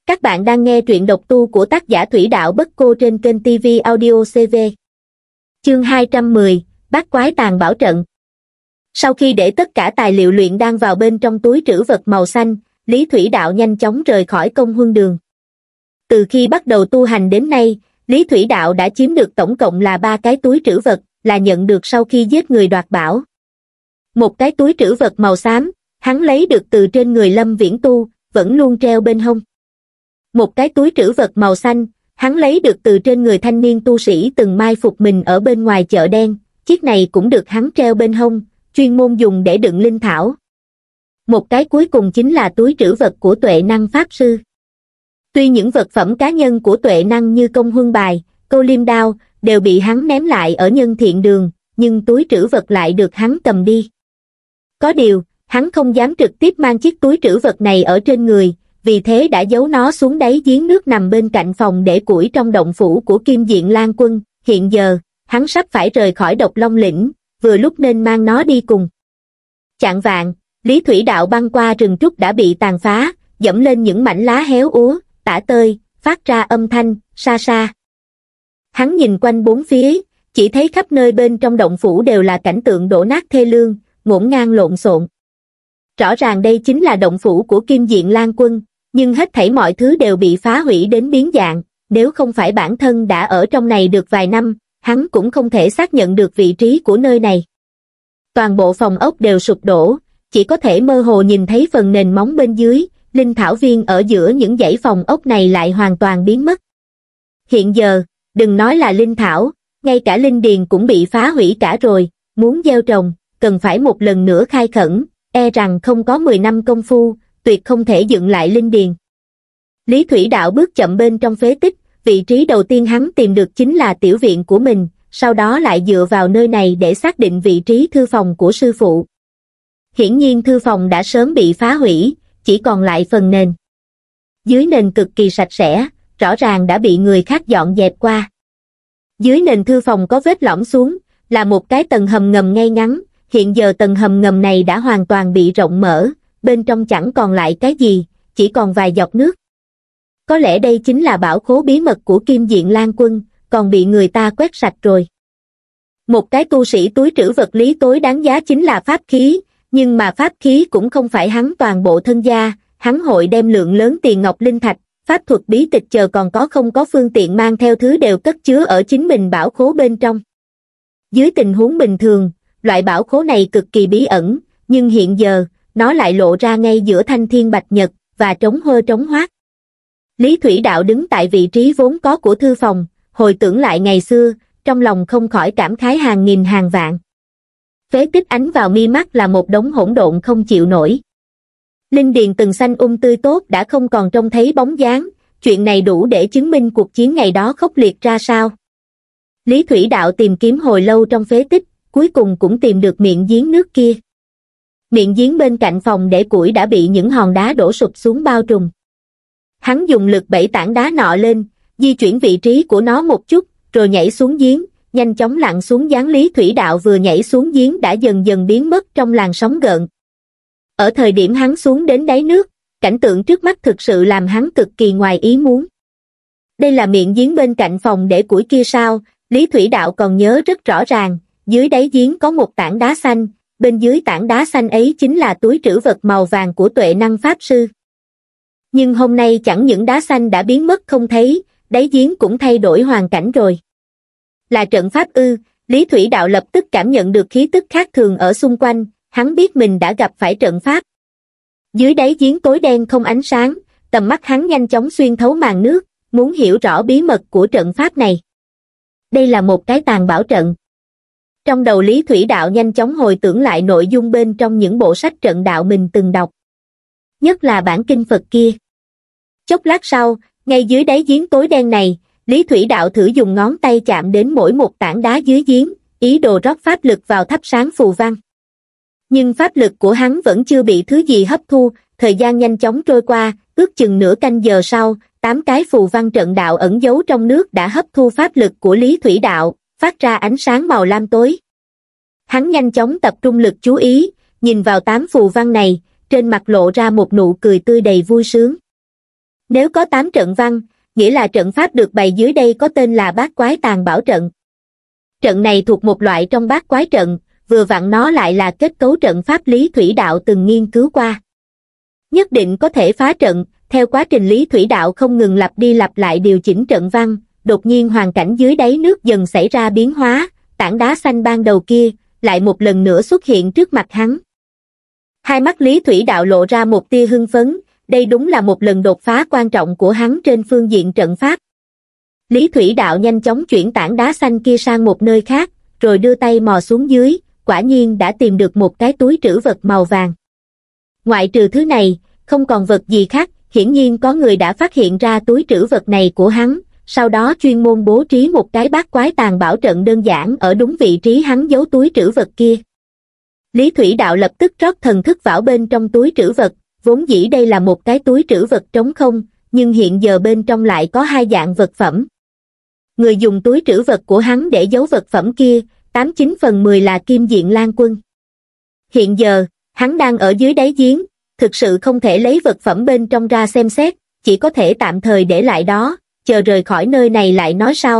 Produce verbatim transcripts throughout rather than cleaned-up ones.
Các bạn đang nghe truyện độc tu của tác giả Thủy Đạo Bất Cô trên kênh ti vi Audio xê vê. Chương hai trăm mười, Bát Quái Tàng Bảo Trận. Sau khi để tất cả tài liệu luyện đan vào bên trong túi trữ vật màu xanh, Lý Thủy Đạo nhanh chóng rời khỏi Công Huân Đường. Từ khi bắt đầu tu hành đến nay, Lý Thủy Đạo đã chiếm được tổng cộng là ba cái túi trữ vật, là nhận được sau khi giết người đoạt bảo. Một cái túi trữ vật màu xám, hắn lấy được từ trên người Lâm Viễn Tu, vẫn luôn treo bên hông. Một cái túi trữ vật màu xanh, hắn lấy được từ trên người thanh niên tu sĩ từng mai phục mình ở bên ngoài chợ đen, chiếc này cũng được hắn treo bên hông, chuyên môn dùng để đựng linh thảo. Một cái cuối cùng chính là túi trữ vật của Tuệ Năng Pháp Sư. Tuy những vật phẩm cá nhân của Tuệ Năng như công huân bài, câu liêm đao, đều bị hắn ném lại ở nhân thiện đường, nhưng túi trữ vật lại được hắn cầm đi. Có điều, hắn không dám trực tiếp mang chiếc túi trữ vật này ở trên người, vì thế đã giấu nó xuống đáy giếng nước nằm bên cạnh phòng để củi trong động phủ của Kim Diện Lan Quân. Hiện giờ, hắn sắp phải rời khỏi Độc Long Lĩnh, vừa lúc nên mang nó đi cùng. Chạng vạng, Lý Thủy Đạo băng qua rừng trúc đã bị tàn phá, dẫm lên những mảnh lá héo úa, tả tơi, phát ra âm thanh, xa xa. Hắn nhìn quanh bốn phía, chỉ thấy khắp nơi bên trong động phủ đều là cảnh tượng đổ nát thê lương, ngổn ngang lộn xộn. Rõ ràng đây chính là động phủ của Kim Diện Lan Quân, nhưng hết thảy mọi thứ đều bị phá hủy đến biến dạng, nếu không phải bản thân đã ở trong này được vài năm, hắn cũng không thể xác nhận được vị trí của nơi này. Toàn bộ phòng ốc đều sụp đổ, chỉ có thể mơ hồ nhìn thấy phần nền móng bên dưới, linh thảo viên ở giữa những dãy phòng ốc này lại hoàn toàn biến mất. Hiện giờ, đừng nói là linh thảo, ngay cả linh điền cũng bị phá hủy cả rồi, muốn gieo trồng, cần phải một lần nữa khai khẩn, e rằng không có mười năm công phu, tuyệt không thể dựng lại linh điền. Lý Thủy Đạo bước chậm bên trong phế tích, vị trí đầu tiên hắn tìm được chính là tiểu viện của mình, sau đó lại dựa vào nơi này để xác định vị trí thư phòng của sư phụ. Hiển nhiên thư phòng đã sớm bị phá hủy, chỉ còn lại phần nền. Dưới nền cực kỳ sạch sẽ, rõ ràng đã bị người khác dọn dẹp qua. Dưới nền thư phòng có vết lõm xuống, là một cái tầng hầm ngầm ngay ngắn, hiện giờ tầng hầm ngầm này đã hoàn toàn bị rộng mở, bên trong chẳng còn lại cái gì, chỉ còn vài giọt nước. Có lẽ đây chính là bảo khố bí mật của Kim Diện Lan Quân, còn bị người ta quét sạch rồi. Một cái tu sĩ túi trữ vật lý tối đáng giá chính là pháp khí, nhưng mà pháp khí cũng không phải hắn toàn bộ thân gia, hắn hội đem lượng lớn tiền ngọc linh thạch, pháp thuật bí tịch chờ còn có không có phương tiện mang theo thứ đều cất chứa ở chính mình bảo khố bên trong. Dưới tình huống bình thường, loại bảo khố này cực kỳ bí ẩn, nhưng hiện giờ, nó lại lộ ra ngay giữa thanh thiên bạch nhật, và trống hơ trống hoác. Lý Thủy Đạo đứng tại vị trí vốn có của thư phòng, hồi tưởng lại ngày xưa, trong lòng không khỏi cảm khái hàng nghìn hàng vạn. Phế tích ánh vào mi mắt là một đống hỗn độn không chịu nổi. Linh điền từng xanh um tươi tốt đã không còn trông thấy bóng dáng, chuyện này đủ để chứng minh cuộc chiến ngày đó khốc liệt ra sao. Lý Thủy Đạo tìm kiếm hồi lâu trong phế tích, cuối cùng cũng tìm được miệng giếng nước kia. Miệng giếng bên cạnh phòng để củi đã bị những hòn đá đổ sụp xuống bao trùm. Hắn dùng lực bẩy tảng đá nọ lên, di chuyển vị trí của nó một chút, rồi nhảy xuống giếng, nhanh chóng lặn xuống giáng. Lý Thủy Đạo vừa nhảy xuống giếng đã dần dần biến mất trong làn sóng gợn. Ở thời điểm hắn xuống đến đáy nước, cảnh tượng trước mắt thực sự làm hắn cực kỳ ngoài ý muốn. Đây là miệng giếng bên cạnh phòng để củi kia sao? Lý Thủy Đạo còn nhớ rất rõ ràng, dưới đáy giếng có một tảng đá xanh, bên dưới tảng đá xanh ấy chính là túi trữ vật màu vàng của Tuệ Năng Pháp Sư. Nhưng hôm nay chẳng những đá xanh đã biến mất không thấy, đáy giếng cũng thay đổi hoàn cảnh rồi. Là trận pháp ư? Lý Thủy Đạo lập tức cảm nhận được khí tức khác thường ở xung quanh, hắn biết mình đã gặp phải trận pháp. Dưới đáy giếng tối đen không ánh sáng, tầm mắt hắn nhanh chóng xuyên thấu màn nước, muốn hiểu rõ bí mật của trận pháp này. Đây là một cái tàng bảo trận. Trong đầu Lý Thủy Đạo nhanh chóng hồi tưởng lại nội dung bên trong những bộ sách trận đạo mình từng đọc. Nhất là bản kinh Phật kia. Chốc lát sau, ngay dưới đáy giếng tối đen này, Lý Thủy Đạo thử dùng ngón tay chạm đến mỗi một tảng đá dưới giếng, ý đồ rót pháp lực vào thắp sáng phù văn. Nhưng pháp lực của hắn vẫn chưa bị thứ gì hấp thu, thời gian nhanh chóng trôi qua, ước chừng nửa canh giờ sau, tám cái phù văn trận đạo ẩn giấu trong nước đã hấp thu pháp lực của Lý Thủy Đạo, phát ra ánh sáng màu lam tối. Hắn nhanh chóng tập trung lực chú ý, nhìn vào tám phù văn này, trên mặt lộ ra một nụ cười tươi đầy vui sướng. Nếu có tám trận văn, nghĩa là trận pháp được bày dưới đây có tên là Bát Quái Tàng Bảo Trận. Trận này thuộc một loại trong bát quái trận, vừa vặn nó lại là kết cấu trận pháp Lý Thủy Đạo từng nghiên cứu qua. Nhất định có thể phá trận. Theo quá trình Lý Thủy Đạo không ngừng lặp đi lặp lại điều chỉnh trận văn, đột nhiên hoàn cảnh dưới đáy nước dần xảy ra biến hóa, tảng đá xanh ban đầu kia, lại một lần nữa xuất hiện trước mặt hắn. Hai mắt Lý Thủy Đạo lộ ra một tia hưng phấn, đây đúng là một lần đột phá quan trọng của hắn trên phương diện trận pháp. Lý Thủy Đạo nhanh chóng chuyển tảng đá xanh kia sang một nơi khác, rồi đưa tay mò xuống dưới, quả nhiên đã tìm được một cái túi trữ vật màu vàng. Ngoại trừ thứ này, không còn vật gì khác, hiển nhiên có người đã phát hiện ra túi trữ vật này của hắn, sau đó chuyên môn bố trí một cái bát quái tàng bảo trận đơn giản ở đúng vị trí hắn giấu túi trữ vật kia. Lý Thủy Đạo lập tức rót thần thức vào bên trong túi trữ vật, vốn dĩ đây là một cái túi trữ vật trống không, nhưng hiện giờ bên trong lại có hai dạng vật phẩm. Người dùng túi trữ vật của hắn để giấu vật phẩm kia, tám chín phần mười là Kim Diện Lan Quân. Hiện giờ, hắn đang ở dưới đáy giếng, thực sự không thể lấy vật phẩm bên trong ra xem xét, chỉ có thể tạm thời để lại đó, chờ rời khỏi nơi này lại nói sau.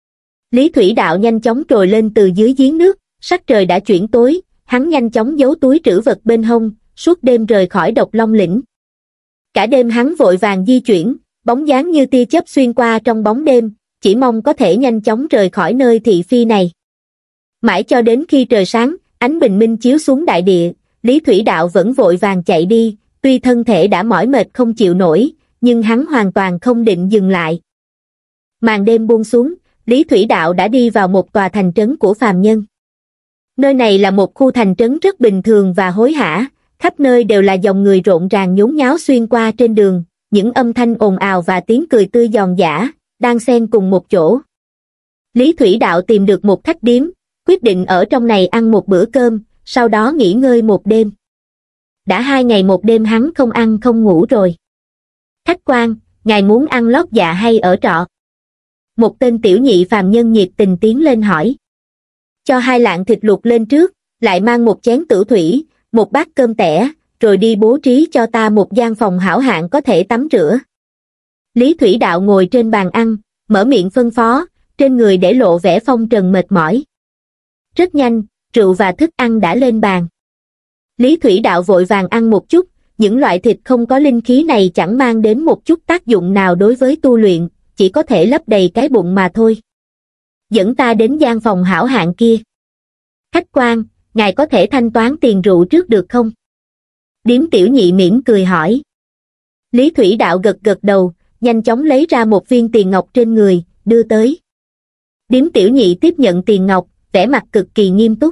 Lý Thủy Đạo nhanh chóng trồi lên từ dưới giếng nước, sắc trời đã chuyển tối, hắn nhanh chóng giấu túi trữ vật bên hông, suốt đêm rời khỏi Độc Long Lĩnh. Cả đêm hắn vội vàng di chuyển, bóng dáng như tia chớp xuyên qua trong bóng đêm, chỉ mong có thể nhanh chóng rời khỏi nơi thị phi này. Mãi cho đến khi trời sáng, ánh bình minh chiếu xuống đại địa, Lý Thủy Đạo vẫn vội vàng chạy đi, tuy thân thể đã mỏi mệt không chịu nổi, nhưng hắn hoàn toàn không định dừng lại. Màn đêm buông xuống, Lý Thủy Đạo đã đi vào một tòa thành trấn của phàm nhân. Nơi này là một khu thành trấn rất bình thường và hối hả, khắp nơi đều là dòng người rộn ràng nhốn nháo xuyên qua trên đường, những âm thanh ồn ào và tiếng cười tươi giòn giã, đang xen cùng một chỗ. Lý Thủy Đạo tìm được một khách điếm, quyết định ở trong này ăn một bữa cơm, sau đó nghỉ ngơi một đêm. Đã hai ngày một đêm hắn không ăn không ngủ rồi. Khách quan, ngài muốn ăn lót dạ hay ở trọ? Một tên tiểu nhị phàm nhân nhiệt tình tiến lên hỏi. Cho hai lạng thịt luộc lên trước, lại mang một chén tửu thủy, một bát cơm tẻ, rồi đi bố trí cho ta một gian phòng hảo hạng có thể tắm rửa. Lý Thủy Đạo ngồi trên bàn ăn, mở miệng phân phó, trên người để lộ vẻ phong trần mệt mỏi. Rất nhanh, rượu và thức ăn đã lên bàn. Lý Thủy Đạo vội vàng ăn một chút, những loại thịt không có linh khí này chẳng mang đến một chút tác dụng nào đối với tu luyện, chỉ có thể lấp đầy cái bụng mà thôi. Dẫn ta đến gian phòng hảo hạng kia. Khách quan, ngài có thể thanh toán tiền rượu trước được không? Điếm tiểu nhị mỉm cười hỏi. Lý Thủy Đạo gật gật đầu, nhanh chóng lấy ra một viên tiền ngọc trên người, đưa tới. Điếm tiểu nhị tiếp nhận tiền ngọc, vẻ mặt cực kỳ nghiêm túc.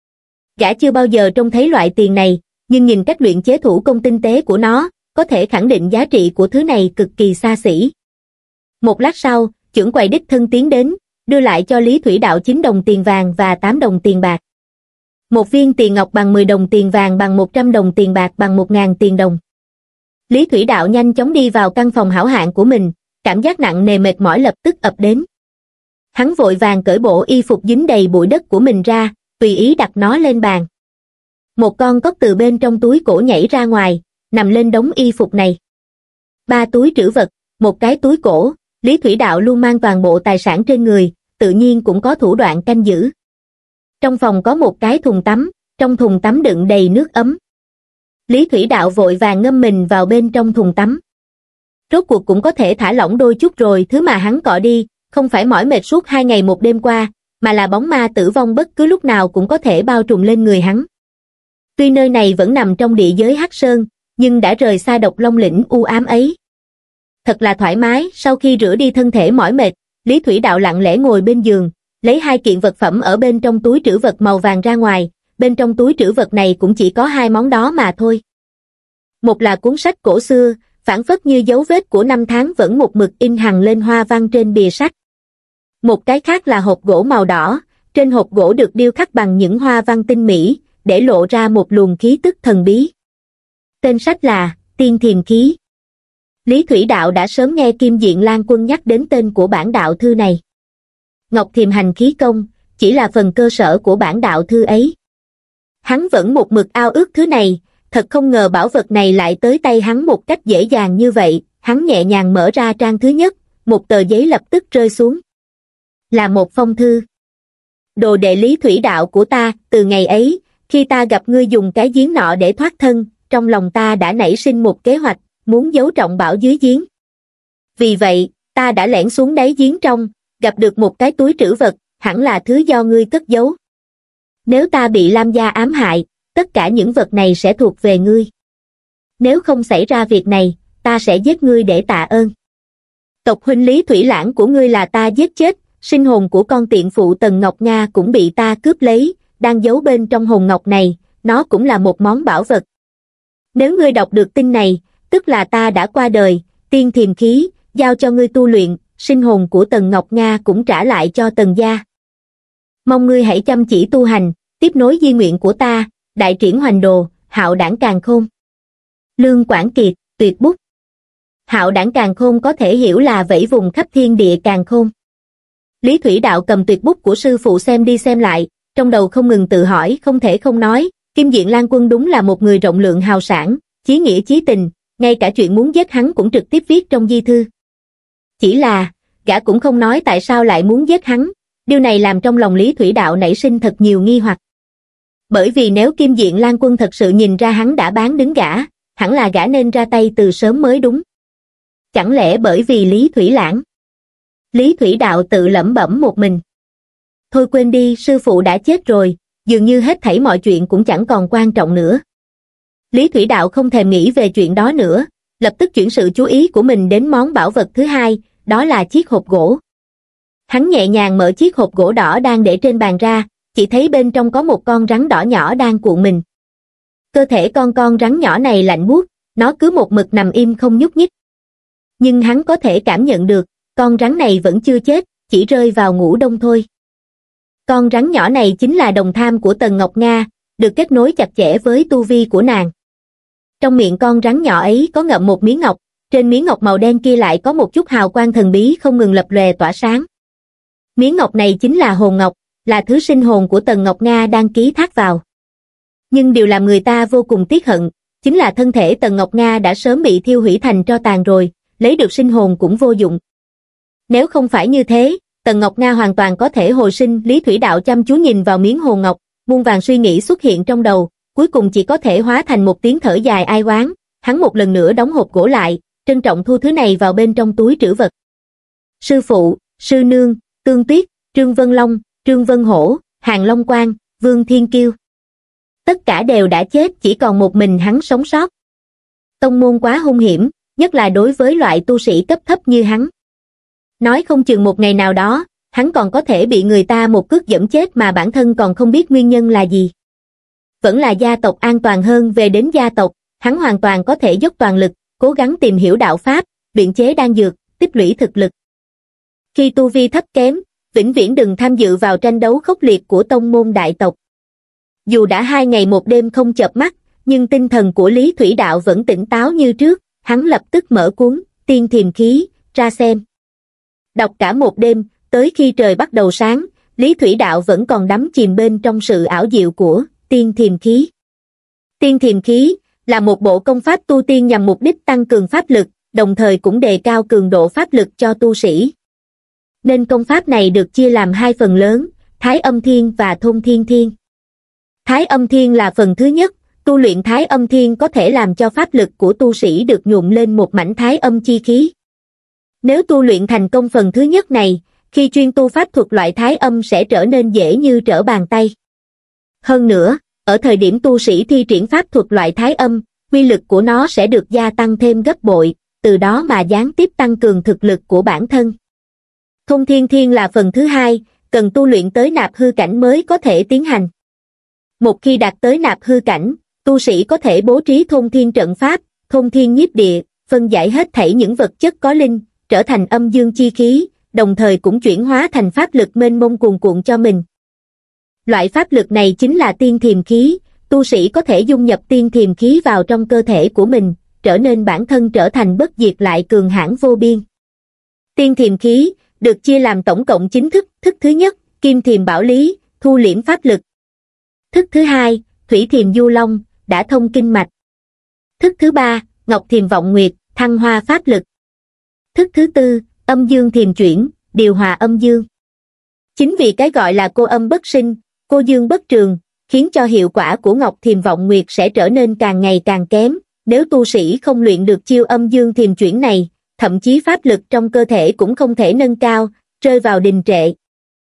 Gã chưa bao giờ trông thấy loại tiền này, nhưng nhìn cách luyện chế thủ công tinh tế của nó, có thể khẳng định giá trị của thứ này cực kỳ xa xỉ. Một lát sau, trưởng quầy đích thân tiến đến, đưa lại cho Lý Thủy Đạo chín đồng tiền vàng và tám đồng tiền bạc. Một viên tiền ngọc bằng mười đồng tiền vàng bằng một trăm đồng tiền bạc bằng một ngàn tiền đồng. Lý Thủy Đạo nhanh chóng đi vào căn phòng hảo hạng của mình, cảm giác nặng nề mệt mỏi lập tức ập đến. Hắn vội vàng cởi bộ y phục dính đầy bụi đất của mình ra, tùy ý đặt nó lên bàn. Một con cóc từ bên trong túi cổ nhảy ra ngoài, nằm lên đống y phục này. Ba túi trữ vật, một cái túi cổ, Lý Thủy Đạo luôn mang toàn bộ tài sản trên người, tự nhiên cũng có thủ đoạn canh giữ. Trong phòng có một cái thùng tắm, trong thùng tắm đựng đầy nước ấm. Lý Thủy Đạo vội vàng ngâm mình vào bên trong thùng tắm. Rốt cuộc cũng có thể thả lỏng đôi chút rồi, thứ mà hắn cọ đi, không phải mỏi mệt suốt hai ngày một đêm qua, mà là bóng ma tử vong bất cứ lúc nào cũng có thể bao trùm lên người hắn. Tuy nơi này vẫn nằm trong địa giới Hắc Sơn, nhưng đã rời xa Độc Long Lĩnh u ám ấy. Thật là thoải mái, sau khi rửa đi thân thể mỏi mệt, Lý Thủy Đạo lặng lẽ ngồi bên giường, lấy hai kiện vật phẩm ở bên trong túi trữ vật màu vàng ra ngoài, bên trong túi trữ vật này cũng chỉ có hai món đó mà thôi. Một là cuốn sách cổ xưa, phảng phất như dấu vết của năm tháng vẫn một mực in hằn lên hoa văn trên bìa sách. Một cái khác là hộp gỗ màu đỏ, trên hộp gỗ được điêu khắc bằng những hoa văn tinh mỹ, để lộ ra một luồng khí tức thần bí. Tên sách là Tiên Thiềm Khí. Lý Thủy Đạo đã sớm nghe Kim Diện Lan Quân nhắc đến tên của bản đạo thư này. Ngọc Thiềm Hành Khí Công chỉ là phần cơ sở của bản đạo thư ấy. Hắn vẫn một mực ao ước thứ này, thật không ngờ bảo vật này lại tới tay hắn một cách dễ dàng như vậy, hắn nhẹ nhàng mở ra trang thứ nhất, một tờ giấy lập tức rơi xuống. Là một phong thư. Đồ đệ Lý Thủy Đạo của ta, từ ngày ấy, khi ta gặp ngươi dùng cái giếng nọ để thoát thân, trong lòng ta đã nảy sinh một kế hoạch, muốn giấu trọng bảo dưới giếng. Vì vậy, ta đã lẻn xuống đáy giếng trong, gặp được một cái túi trữ vật, hẳn là thứ do ngươi cất giấu. Nếu ta bị Lam gia ám hại, tất cả những vật này sẽ thuộc về ngươi. Nếu không xảy ra việc này, ta sẽ giết ngươi để tạ ơn. Tộc huynh Lý Thủy Lãng của ngươi là ta giết chết, sinh hồn của con tiện phụ Tần Ngọc Nga cũng bị ta cướp lấy, đang giấu bên trong hồn ngọc này, nó cũng là một món bảo vật. Nếu ngươi đọc được tin này, tức là ta đã qua đời, tiên thiềm khí, giao cho ngươi tu luyện, sinh hồn của Tần Ngọc Nga cũng trả lại cho Tần gia. Mong ngươi hãy chăm chỉ tu hành, tiếp nối di nguyện của ta, đại triển hoành đồ, hạo đảng càn khôn. Lương Quảng Kiệt, tuyệt bút. Hạo đảng càn khôn có thể hiểu là vẫy vùng khắp thiên địa càn khôn. Lý Thủy Đạo cầm tuyệt bút của sư phụ xem đi xem lại, trong đầu không ngừng tự hỏi, không thể không nói, Kim Diện Lan Quân đúng là một người rộng lượng hào sảng, chí nghĩa chí tình, ngay cả chuyện muốn giết hắn cũng trực tiếp viết trong di thư. Chỉ là, gã cũng không nói tại sao lại muốn giết hắn, điều này làm trong lòng Lý Thủy Đạo nảy sinh thật nhiều nghi hoặc. Bởi vì nếu Kim Diện Lan Quân thật sự nhìn ra hắn đã bán đứng gã, hẳn là gã nên ra tay từ sớm mới đúng. Chẳng lẽ bởi vì Lý Thủy Lãng? Lý Thủy Đạo tự lẩm bẩm một mình. Thôi quên đi, sư phụ đã chết rồi, dường như hết thảy mọi chuyện cũng chẳng còn quan trọng nữa. Lý Thủy Đạo không thèm nghĩ về chuyện đó nữa, lập tức chuyển sự chú ý của mình đến món bảo vật thứ hai, đó là chiếc hộp gỗ. Hắn nhẹ nhàng mở chiếc hộp gỗ đỏ đang để trên bàn ra, chỉ thấy bên trong có một con rắn đỏ nhỏ đang cuộn mình. Cơ thể con con rắn nhỏ này lạnh buốt, nó cứ một mực nằm im không nhúc nhích. Nhưng hắn có thể cảm nhận được, con rắn này vẫn chưa chết, chỉ rơi vào ngủ đông thôi. Con rắn nhỏ này chính là đồng tham của Tần Ngọc Nga, được kết nối chặt chẽ với tu vi của nàng. Trong miệng con rắn nhỏ ấy có ngậm một miếng ngọc, trên miếng ngọc màu đen kia lại có một chút hào quang thần bí không ngừng lập lòe tỏa sáng. Miếng ngọc này chính là hồn ngọc, là thứ sinh hồn của Tần Ngọc Nga đang ký thác vào. Nhưng điều làm người ta vô cùng tiếc hận, chính là thân thể Tần Ngọc Nga đã sớm bị thiêu hủy thành tro tàn rồi, lấy được sinh hồn cũng vô dụng. Nếu không phải như thế, Tần Ngọc Nga hoàn toàn có thể hồi sinh. Lý Thủy Đạo chăm chú nhìn vào miếng hồn ngọc, muôn vàn suy nghĩ xuất hiện trong đầu, cuối cùng chỉ có thể hóa thành một tiếng thở dài ai oán. Hắn một lần nữa đóng hộp gỗ lại, trân trọng thu thứ này vào bên trong túi trữ vật. Sư phụ, sư nương, Tương Tuyết, Trương Vân Long, Trương Vân Hổ, Hàng Long Quang, Vương Thiên Kiêu. Tất cả đều đã chết, chỉ còn một mình hắn sống sót. Tông môn quá hung hiểm, nhất là đối với loại tu sĩ cấp thấp như hắn. Nói không chừng một ngày nào đó, hắn còn có thể bị người ta một cước dẫm chết mà bản thân còn không biết nguyên nhân là gì. Vẫn là gia tộc an toàn hơn. Về đến gia tộc, hắn hoàn toàn có thể dốc toàn lực, cố gắng tìm hiểu đạo pháp, luyện chế đan dược, tích lũy thực lực. Khi tu vi thấp kém, vĩnh viễn đừng tham dự vào tranh đấu khốc liệt của tông môn đại tộc. Dù đã hai ngày một đêm không chợp mắt, nhưng tinh thần của Lý Thủy Đạo vẫn tỉnh táo như trước, hắn lập tức mở cuốn Tiên Thiềm Khí ra xem. Đọc cả một đêm, tới khi trời bắt đầu sáng, Lý Thủy Đạo vẫn còn đắm chìm bên trong sự ảo diệu của Tiên Thiềm Khí. Tiên Thiềm Khí là một bộ công pháp tu tiên nhằm mục đích tăng cường pháp lực, đồng thời cũng đề cao cường độ pháp lực cho tu sĩ. Nên công pháp này được chia làm hai phần lớn, Thái Âm Thiên và Thôn Thiên Thiên. Thái Âm Thiên là phần thứ nhất, tu luyện Thái Âm Thiên có thể làm cho pháp lực của tu sĩ được nhuộm lên một mảnh Thái Âm chi khí. Nếu tu luyện thành công phần thứ nhất này, khi chuyên tu pháp thuật loại Thái Âm sẽ trở nên dễ như trở bàn tay. Hơn nữa, ở thời điểm tu sĩ thi triển pháp thuật loại Thái Âm, uy lực của nó sẽ được gia tăng thêm gấp bội, từ đó mà gián tiếp tăng cường thực lực của bản thân. Thôn Thiên Thiên là phần thứ hai, cần tu luyện tới nạp hư cảnh mới có thể tiến hành. Một khi đạt tới nạp hư cảnh, tu sĩ có thể bố trí thôn thiên trận pháp, thôn thiên nhiếp địa, phân giải hết thảy những vật chất có linh, trở thành âm dương chi khí, đồng thời cũng chuyển hóa thành pháp lực mênh mông cuồn cuộn cho mình. Loại pháp lực này chính là tiên thiềm khí, tu sĩ có thể dung nhập tiên thiềm khí vào trong cơ thể của mình, trở nên bản thân trở thành bất diệt lại cường hãn vô biên. Tiên thiềm khí được chia làm tổng cộng chín thức, thức thứ nhất, Kim Thiềm Bảo Lý, thu liễm pháp lực. Thức thứ hai, Thủy Thiềm Du Long, đã thông kinh mạch. Thức thứ ba, Ngọc Thiềm Vọng Nguyệt, thăng hoa pháp lực. Thức thứ tư, âm dương thiềm chuyển, điều hòa âm dương. Chính vì cái gọi là cô âm bất sinh, cô dương bất trường, khiến cho hiệu quả của Ngọc Thiềm Vọng Nguyệt sẽ trở nên càng ngày càng kém, nếu tu sĩ không luyện được chiêu âm dương thiềm chuyển này, thậm chí pháp lực trong cơ thể cũng không thể nâng cao, rơi vào đình trệ.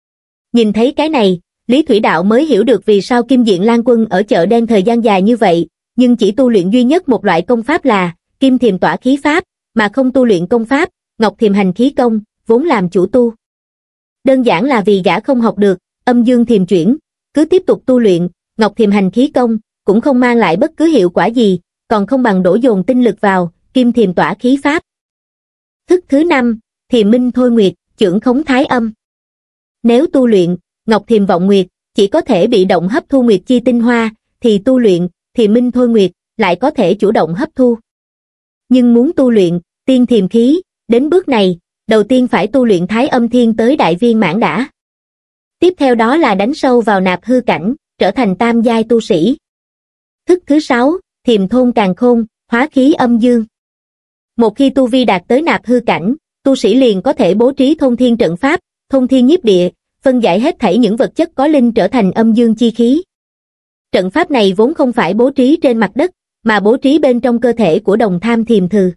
Nhìn thấy cái này, Lý Thủy Đạo mới hiểu được vì sao Kim Diện Lan Quân ở chợ đen thời gian dài như vậy, nhưng chỉ tu luyện duy nhất một loại công pháp là Kim Thiềm Tỏa Khí Pháp, mà không tu luyện công pháp Ngọc Thiềm Hành Khí Công, vốn làm chủ tu. Đơn giản là vì gã không học được âm dương thiềm chuyển, cứ tiếp tục tu luyện Ngọc Thiềm Hành Khí Công cũng không mang lại bất cứ hiệu quả gì, còn không bằng đổ dồn tinh lực vào Kim Thiềm Tỏa Khí Pháp. Thức thứ năm, Thiềm Minh Thôi Nguyệt, chưởng khống thái âm. Nếu tu luyện Ngọc Thiềm Vọng Nguyệt chỉ có thể bị động hấp thu nguyệt chi tinh hoa, thì tu luyện Thiềm Minh Thôi Nguyệt lại có thể chủ động hấp thu. Nhưng muốn tu luyện tiên thiềm khí, đến bước này, đầu tiên phải tu luyện thái âm thiên tới đại viên mãn đã. Tiếp theo đó là đánh sâu vào nạp hư cảnh, trở thành tam giai tu sĩ. Thức thứ sáu, Thiềm Thôn Càn Khôn, hóa khí âm dương. Một khi tu vi đạt tới nạp hư cảnh, tu sĩ liền có thể bố trí thôn thiên trận pháp, thôn thiên nhiếp địa, phân giải hết thảy những vật chất có linh trở thành âm dương chi khí. Trận pháp này vốn không phải bố trí trên mặt đất, mà bố trí bên trong cơ thể của Đồng Tham Thiềm Thừ.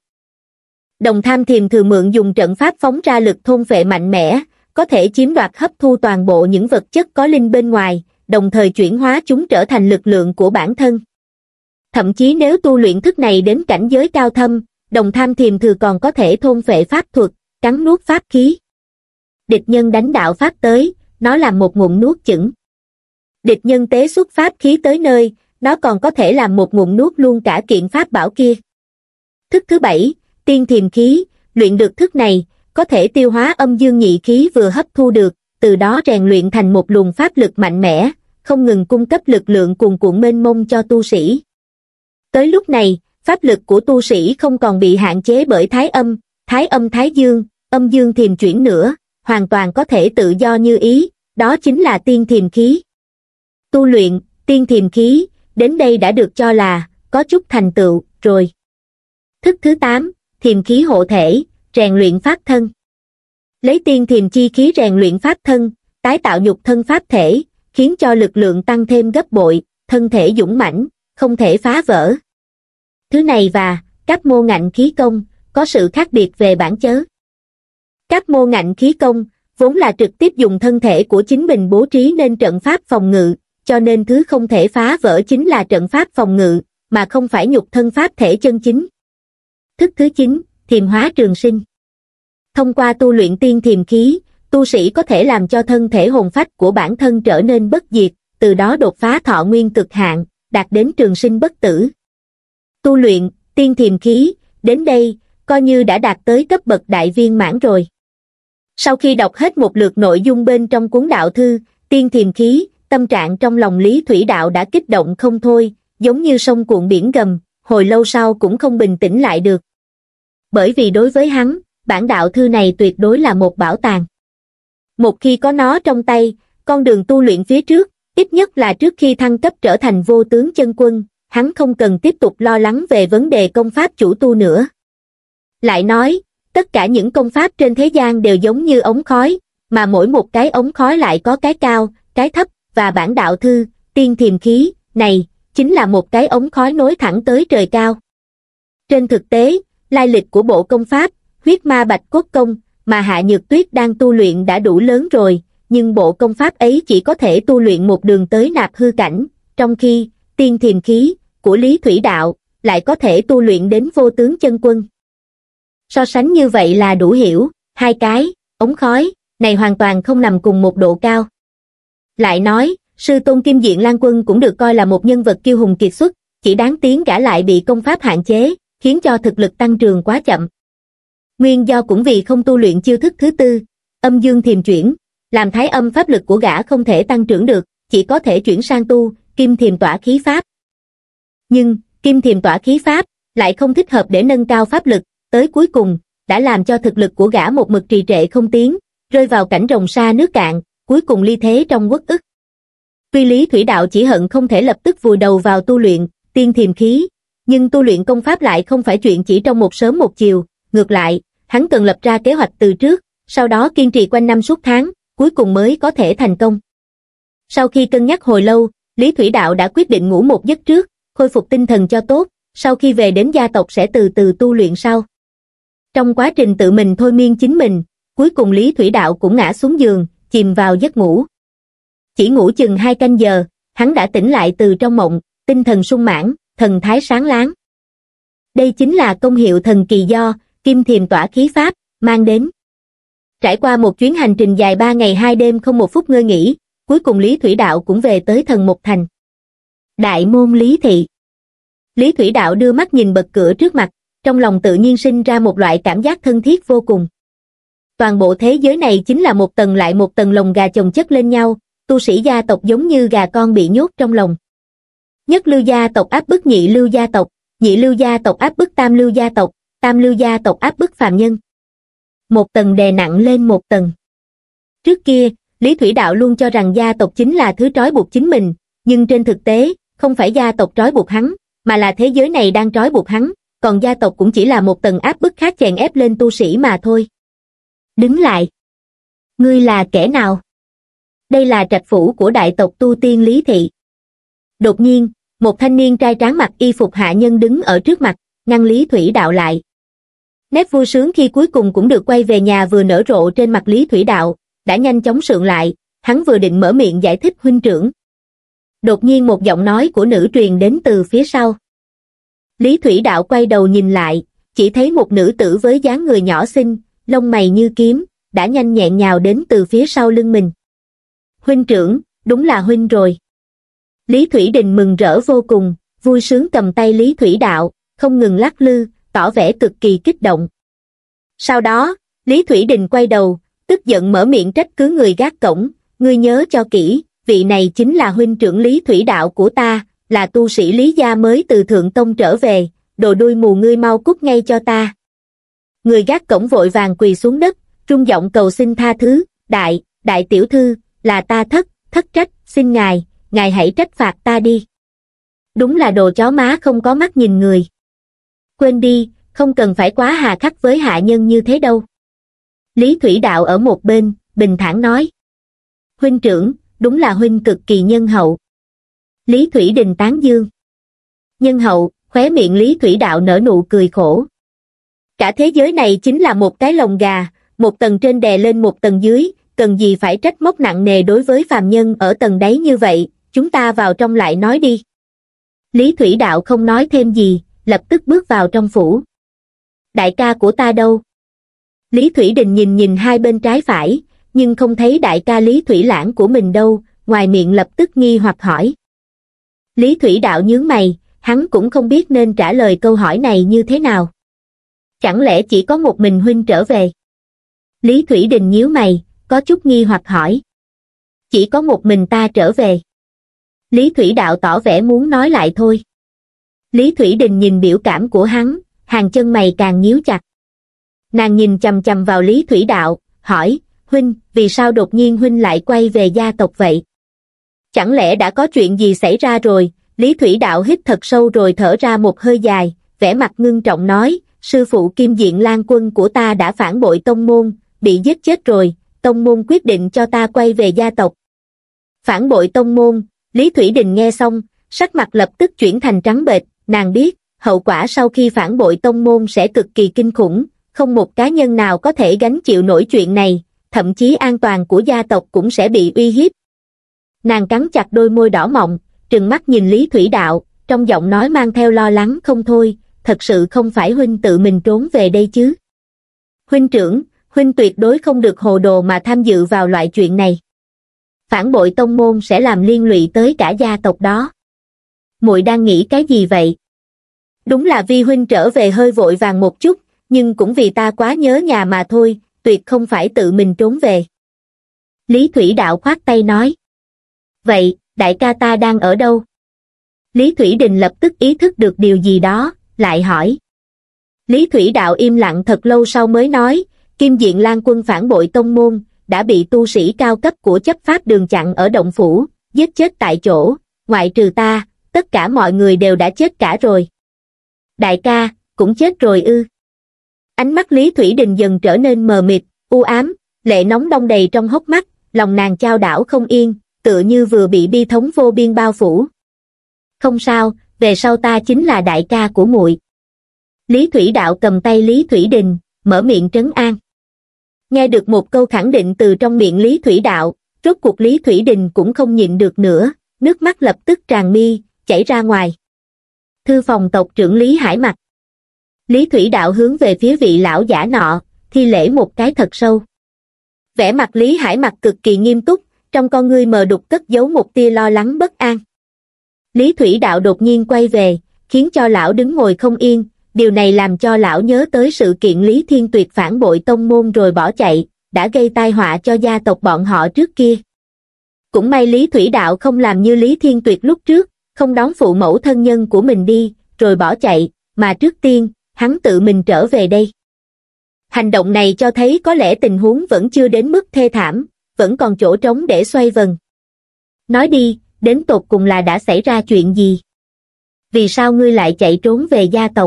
Đồng Tham Thiềm Thừ mượn dùng trận pháp phóng ra lực thôn phệ mạnh mẽ, có thể chiếm đoạt hấp thu toàn bộ những vật chất có linh bên ngoài, đồng thời chuyển hóa chúng trở thành lực lượng của bản thân. Thậm chí nếu tu luyện thức này đến cảnh giới cao thâm, Đồng Tham Thiềm Thừ còn có thể thôn phệ pháp thuật, cắn nuốt pháp khí. Địch nhân đánh đạo pháp tới, nó làm một ngụm nuốt chửng. Địch nhân tế xuất pháp khí tới nơi, nó còn có thể làm một ngụm nuốt luôn cả kiện pháp bảo kia. Thức thứ bảy, tiên thiềm khí, luyện được thức này, có thể tiêu hóa âm dương nhị khí vừa hấp thu được, từ đó rèn luyện thành một luồng pháp lực mạnh mẽ, không ngừng cung cấp lực lượng cuồn cuộn mênh mông cho tu sĩ. Tới lúc này, pháp lực của tu sĩ không còn bị hạn chế bởi thái âm, thái âm thái dương, âm dương thiềm chuyển nữa, hoàn toàn có thể tự do như ý, đó chính là tiên thiềm khí. Tu luyện tiên thiềm khí, đến đây đã được cho là có chút thành tựu rồi. Thức thứ tám, thiềm khí hộ thể, rèn luyện pháp thân. Lấy tiên thiềm chi khí rèn luyện pháp thân, tái tạo nhục thân pháp thể, khiến cho lực lượng tăng thêm gấp bội, thân thể dũng mãnh, không thể phá vỡ. Thứ này và các mô ngạnh khí công có sự khác biệt về bản chất. Các mô ngạnh khí công vốn là trực tiếp dùng thân thể của chính mình bố trí nên trận pháp phòng ngự, cho nên thứ không thể phá vỡ chính là trận pháp phòng ngự, mà không phải nhục thân pháp thể chân chính. Thức thứ chín, thiềm hóa trường sinh. Thông qua tu luyện tiên thiềm khí, tu sĩ có thể làm cho thân thể hồn phách của bản thân trở nên bất diệt, từ đó đột phá thọ nguyên cực hạn, đạt đến trường sinh bất tử. Tu luyện tiên thiềm khí, đến đây, coi như đã đạt tới cấp bậc đại viên mãn rồi. Sau khi đọc hết một lượt nội dung bên trong cuốn đạo thư, tiên thiềm khí, tâm trạng trong lòng Lý Thủy Đạo đã kích động không thôi, giống như sông cuộn biển gầm, hồi lâu sau cũng không bình tĩnh lại được. Bởi vì đối với hắn, bản đạo thư này tuyệt đối là một bảo tàng. Một khi có nó trong tay, con đường tu luyện phía trước, ít nhất là trước khi thăng cấp trở thành vô tướng chân quân, hắn không cần tiếp tục lo lắng về vấn đề công pháp chủ tu nữa. Lại nói, tất cả những công pháp trên thế gian đều giống như ống khói, mà mỗi một cái ống khói lại có cái cao, cái thấp, và bản đạo thư, tiên thiềm khí, này, chính là một cái ống khói nối thẳng tới trời cao. Trên thực tế, lai lịch của bộ công pháp, huyết ma bạch cốt công, mà Hạ Nhược Tuyết đang tu luyện đã đủ lớn rồi, nhưng bộ công pháp ấy chỉ có thể tu luyện một đường tới nạp hư cảnh, trong khi, tiên thiềm khí, của Lý Thủy Đạo, lại có thể tu luyện đến vô tướng chân quân. So sánh như vậy là đủ hiểu, hai cái, ống khói, này hoàn toàn không nằm cùng một độ cao. Lại nói, sư tôn Kim Diện Lan Quân cũng được coi là một nhân vật kiêu hùng kiệt xuất, chỉ đáng tiếng gã lại bị công pháp hạn chế, khiến cho thực lực tăng trưởng quá chậm. Nguyên do cũng vì không tu luyện chiêu thức thứ tư, âm dương thiềm chuyển, làm thái âm pháp lực của gã không thể tăng trưởng được, chỉ có thể chuyển sang tu kim thiềm tỏa khí pháp. Nhưng, kim thiềm tỏa khí pháp lại không thích hợp để nâng cao pháp lực, tới cuối cùng, đã làm cho thực lực của gã một mực trì trệ không tiến, rơi vào cảnh rồng xa nước cạn, cuối cùng ly thế trong uất ức. Tuy Lý Thủy Đạo chỉ hận không thể lập tức vùi đầu vào tu luyện tiên thiềm khí, nhưng tu luyện công pháp lại không phải chuyện chỉ trong một sớm một chiều, ngược lại, hắn cần lập ra kế hoạch từ trước, sau đó kiên trì quanh năm suốt tháng, cuối cùng mới có thể thành công. Sau khi cân nhắc hồi lâu, Lý Thủy Đạo đã quyết định ngủ một giấc trước, khôi phục tinh thần cho tốt, sau khi về đến gia tộc sẽ từ từ tu luyện sau. Trong quá trình tự mình thôi miên chính mình, cuối cùng Lý Thủy Đạo cũng ngã xuống giường, chìm vào giấc ngủ. Chỉ ngủ chừng hai canh giờ, hắn đã tỉnh lại từ trong mộng, tinh thần sung mãn, thần thái sáng láng. Đây chính là công hiệu thần kỳ do Kim Thiềm Tỏa Khí Pháp mang đến. Trải qua một chuyến hành trình dài ba ngày hai đêm không một phút ngơi nghỉ, cuối cùng Lý Thủy Đạo cũng về tới Thần Mục Thành. Đại môn Lý thị. Lý Thủy Đạo đưa mắt nhìn bậc cửa trước mặt, trong lòng tự nhiên sinh ra một loại cảm giác thân thiết vô cùng. Toàn bộ thế giới này chính là một tầng lại một tầng lồng gà chồng chất lên nhau, tu sĩ gia tộc giống như gà con bị nhốt trong lồng. Nhất lưu gia tộc áp bức nhị lưu gia tộc, nhị lưu gia tộc áp bức tam lưu gia tộc, tam lưu gia tộc áp bức phàm nhân. Một tầng đè nặng lên một tầng. Trước kia, Lý Thủy Đạo luôn cho rằng gia tộc chính là thứ trói buộc chính mình, nhưng trên thực tế, không phải gia tộc trói buộc hắn, mà là thế giới này đang trói buộc hắn, còn gia tộc cũng chỉ là một tầng áp bức khác chèn ép lên tu sĩ mà thôi. Đứng lại. Ngươi là kẻ nào? Đây là trạch phủ của đại tộc tu tiên Lý thị. Đột nhiên, một thanh niên trai tráng mặc y phục hạ nhân đứng ở trước mặt, ngăn Lý Thủy Đạo lại. Nét vui sướng khi cuối cùng cũng được quay về nhà vừa nở rộ trên mặt Lý Thủy Đạo, đã nhanh chóng sượng lại, hắn vừa định mở miệng giải thích huynh trưởng. Đột nhiên một giọng nói của nữ truyền đến từ phía sau. Lý Thủy Đạo quay đầu nhìn lại, chỉ thấy một nữ tử với dáng người nhỏ xinh, lông mày như kiếm, đã nhanh nhẹn nhào đến từ phía sau lưng mình. Huynh trưởng, đúng là huynh rồi. Lý Thủy Đình mừng rỡ vô cùng, vui sướng cầm tay Lý Thủy Đạo, không ngừng lắc lư, tỏ vẻ cực kỳ kích động. Sau đó, Lý Thủy Đình quay đầu, tức giận mở miệng trách cứ người gác cổng, ngươi nhớ cho kỹ, vị này chính là huynh trưởng Lý Thủy Đạo của ta, là tu sĩ Lý gia mới từ Thượng Tông trở về, đồ đuôi mù ngươi mau cút ngay cho ta. Người gác cổng vội vàng quỳ xuống đất, rung giọng cầu xin tha thứ, đại, đại tiểu thư, là ta thất, thất trách, xin ngài, ngài hãy trách phạt ta đi. Đúng là đồ chó má không có mắt nhìn người. Quên đi, không cần phải quá hà khắc với hạ nhân như thế đâu. Lý Thủy Đạo ở một bên, bình thản nói. Huynh trưởng, đúng là huynh cực kỳ nhân hậu. Lý Thủy Đình tán dương. Nhân hậu, khóe miệng Lý Thủy Đạo nở nụ cười khổ. Cả thế giới này chính là một cái lồng gà, một tầng trên đè lên một tầng dưới, cần gì phải trách móc nặng nề đối với phàm nhân ở tầng đáy như vậy, chúng ta vào trong lại nói đi. Lý Thủy Đạo không nói thêm gì, lập tức bước vào trong phủ. Đại ca của ta đâu? Lý Thủy Đình nhìn nhìn hai bên trái phải, nhưng không thấy đại ca Lý Thủy Lãng của mình đâu, ngoài miệng lập tức nghi hoặc hỏi. Lý Thủy Đạo nhướng mày, hắn cũng không biết nên trả lời câu hỏi này như thế nào. Chẳng lẽ chỉ có một mình huynh trở về? Lý Thủy Đình nhíu mày, có chút nghi hoặc hỏi. Chỉ có một mình ta trở về. Lý Thủy Đạo tỏ vẻ muốn nói lại thôi. Lý Thủy Đình nhìn biểu cảm của hắn, hàng chân mày càng nhíu chặt. Nàng nhìn chằm chằm vào Lý Thủy Đạo, hỏi, huynh, vì sao đột nhiên huynh lại quay về gia tộc vậy? Chẳng lẽ đã có chuyện gì xảy ra rồi? Lý Thủy Đạo hít thật sâu rồi thở ra một hơi dài, vẻ mặt ngưng trọng nói, sư phụ Kim Diện Lan Quân của ta đã phản bội tông môn, bị giết chết rồi, tông môn quyết định cho ta quay về gia tộc. Phản bội tông môn, Lý Thủy Đình nghe xong, sắc mặt lập tức chuyển thành trắng bệch, nàng biết, hậu quả sau khi phản bội tông môn sẽ cực kỳ kinh khủng, không một cá nhân nào có thể gánh chịu nổi chuyện này, thậm chí an toàn của gia tộc cũng sẽ bị uy hiếp. Nàng cắn chặt đôi môi đỏ mọng, trừng mắt nhìn Lý Thủy Đạo, trong giọng nói mang theo lo lắng không thôi, thật sự không phải huynh tự mình trốn về đây chứ? Huynh trưởng, huynh tuyệt đối không được hồ đồ mà tham dự vào loại chuyện này. Phản bội tông môn sẽ làm liên lụy tới cả gia tộc đó. Muội đang nghĩ cái gì vậy? Đúng là vi huynh trở về hơi vội vàng một chút, nhưng cũng vì ta quá nhớ nhà mà thôi, tuyệt không phải tự mình trốn về. Lý Thủy Đạo khoát tay nói. Vậy, đại ca ta đang ở đâu? Lý Thủy Đình lập tức ý thức được điều gì đó, lại hỏi. Lý Thủy Đạo im lặng thật lâu sau mới nói, Kim Diện Lan Quân phản bội tông môn, đã bị tu sĩ cao cấp của chấp pháp đường chặn ở động phủ, giết chết tại chỗ, ngoại trừ ta, tất cả mọi người đều đã chết cả rồi. Đại ca, cũng chết rồi ư? Ánh mắt Lý Thủy Đình dần trở nên mờ mịt, u ám, lệ nóng đong đầy trong hốc mắt, lòng nàng chao đảo không yên, tựa như vừa bị bi thống vô biên bao phủ. Không sao, về sau ta chính là đại ca của muội. Lý Thủy Đạo cầm tay Lý Thủy Đình, mở miệng trấn an. Nghe được một câu khẳng định từ trong miệng Lý Thủy Đạo, rốt cuộc Lý Thủy Đình cũng không nhịn được nữa, nước mắt lập tức tràn mi, chảy ra ngoài. Thư phòng tộc trưởng Lý Hải Mặc. Lý Thủy Đạo hướng về phía vị lão giả nọ, thi lễ một cái thật sâu. Vẻ mặt Lý Hải Mặc cực kỳ nghiêm túc, trong con ngươi mờ đục cất giấu một tia lo lắng bất an. Lý Thủy Đạo đột nhiên quay về, khiến cho lão đứng ngồi không yên, điều này làm cho lão nhớ tới sự kiện Lý Thiên Tuyệt phản bội tông môn rồi bỏ chạy, đã gây tai họa cho gia tộc bọn họ trước kia. Cũng may Lý Thủy Đạo không làm như Lý Thiên Tuyệt lúc trước, không đón phụ mẫu thân nhân của mình đi, rồi bỏ chạy, mà trước tiên, hắn tự mình trở về đây. Hành động này cho thấy có lẽ tình huống vẫn chưa đến mức thê thảm, vẫn còn chỗ trống để xoay vần. Nói đi, đến tột cùng là đã xảy ra chuyện gì? Vì sao ngươi lại chạy trốn về gia tộc?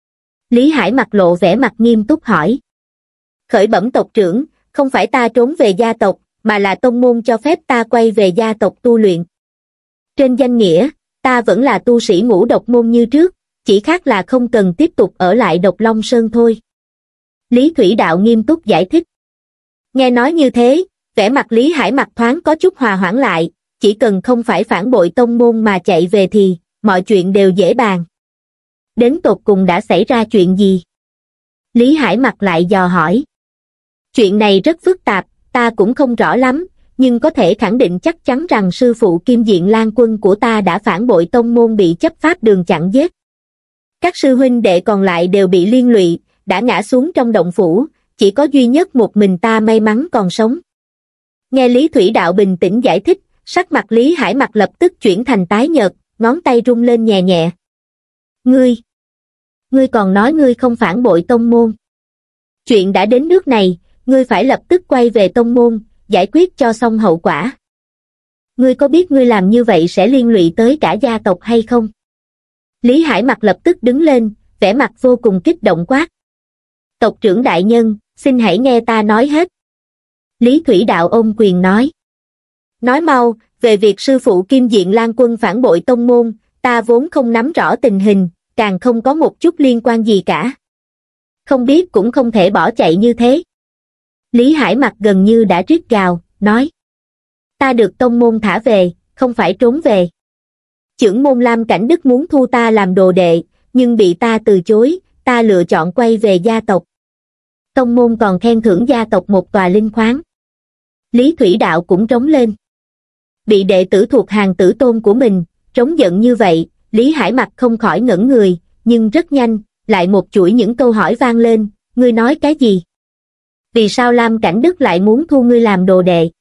Lý Hải Mặc lộ vẻ mặt nghiêm túc hỏi. Khởi bẩm tộc trưởng, không phải ta trốn về gia tộc, mà là tông môn cho phép ta quay về gia tộc tu luyện. Trên danh nghĩa, ta vẫn là tu sĩ ngũ độc môn như trước, chỉ khác là không cần tiếp tục ở lại Độc Long Sơn thôi. Lý Thủy Đạo nghiêm túc giải thích. Nghe nói như thế, vẻ mặt Lý Hải Mặc thoáng có chút hòa hoãn lại, chỉ cần không phải phản bội tông môn mà chạy về thì, mọi chuyện đều dễ bàn. Đến tột cùng đã xảy ra chuyện gì? Lý Hải Mặc lại dò hỏi. Chuyện này rất phức tạp, ta cũng không rõ lắm, nhưng có thể khẳng định chắc chắn rằng sư phụ Kim Diện Lan Quân của ta đã phản bội tông môn bị chấp pháp đường chặn giết. Các sư huynh đệ còn lại đều bị liên lụy, đã ngã xuống trong động phủ, chỉ có duy nhất một mình ta may mắn còn sống. Nghe Lý Thủy Đạo bình tĩnh giải thích, sắc mặt Lý Hải Mặc lập tức chuyển thành tái nhợt, ngón tay rung lên nhẹ nhẹ. Ngươi! Ngươi còn nói ngươi không phản bội tông môn. Chuyện đã đến nước này, ngươi phải lập tức quay về tông môn, giải quyết cho xong hậu quả. Ngươi có biết ngươi làm như vậy sẽ liên lụy tới cả gia tộc hay không? Lý Hải Mặc lập tức đứng lên, vẻ mặt vô cùng kích động quát. Tộc trưởng đại nhân, xin hãy nghe ta nói hết. Lý Thủy Đạo ôm quyền nói. Nói mau, về việc sư phụ Kim Diện Lan Quân phản bội tông môn, ta vốn không nắm rõ tình hình, càng không có một chút liên quan gì cả. Không biết cũng không thể bỏ chạy như thế. Lý Hải Mặc gần như đã rít gào, nói. Ta được tông môn thả về, không phải trốn về. Chưởng môn Lam Cảnh Đức muốn thu ta làm đồ đệ, nhưng bị ta từ chối, ta lựa chọn quay về gia tộc. Tông môn còn khen thưởng gia tộc một tòa linh khoáng. Lý Thủy Đạo cũng trống lên. Bị đệ tử thuộc hàng tử tôn của mình, trống giận như vậy, Lý Hải Mặc không khỏi ngẩn người, nhưng rất nhanh, lại một chuỗi những câu hỏi vang lên, ngươi nói cái gì? Vì sao Lam Cảnh Đức lại muốn thu ngươi làm đồ đệ?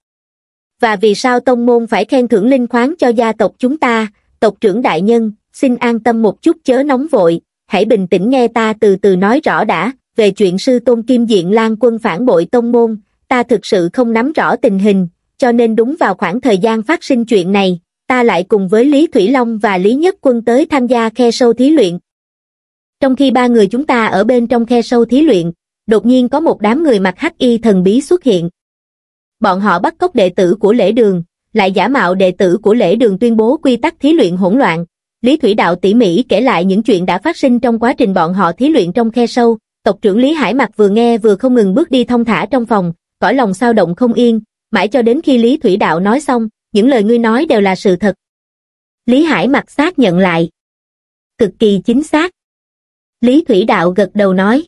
Và vì sao tông môn phải khen thưởng linh khoáng cho gia tộc chúng ta? Tộc trưởng đại nhân, xin an tâm một chút chớ nóng vội, hãy bình tĩnh nghe ta từ từ nói rõ đã. Về chuyện sư tôn Kim Diện Lan Quân phản bội tông môn, ta thực sự không nắm rõ tình hình, cho nên đúng vào khoảng thời gian phát sinh chuyện này, ta lại cùng với Lý Thủy Long và Lý Nhất Quân tới tham gia khe sâu thí luyện. Trong khi ba người chúng ta ở bên trong khe sâu thí luyện, đột nhiên có một đám người mặc hắc y thần bí xuất hiện. Bọn họ bắt cóc đệ tử của Lễ Đường, lại giả mạo đệ tử của Lễ Đường tuyên bố quy tắc thí luyện hỗn loạn. Lý Thủy Đạo tỉ mỉ kể lại những chuyện đã phát sinh trong quá trình bọn họ thí luyện trong khe sâu. Tộc trưởng Lý Hải Mặc vừa nghe vừa không ngừng bước đi thong thả trong phòng, cõi lòng sao động không yên, mãi cho đến khi Lý Thủy Đạo nói xong, những lời ngươi nói đều là sự thật. Lý Hải Mặc xác nhận lại. Cực kỳ chính xác. Lý Thủy Đạo gật đầu nói.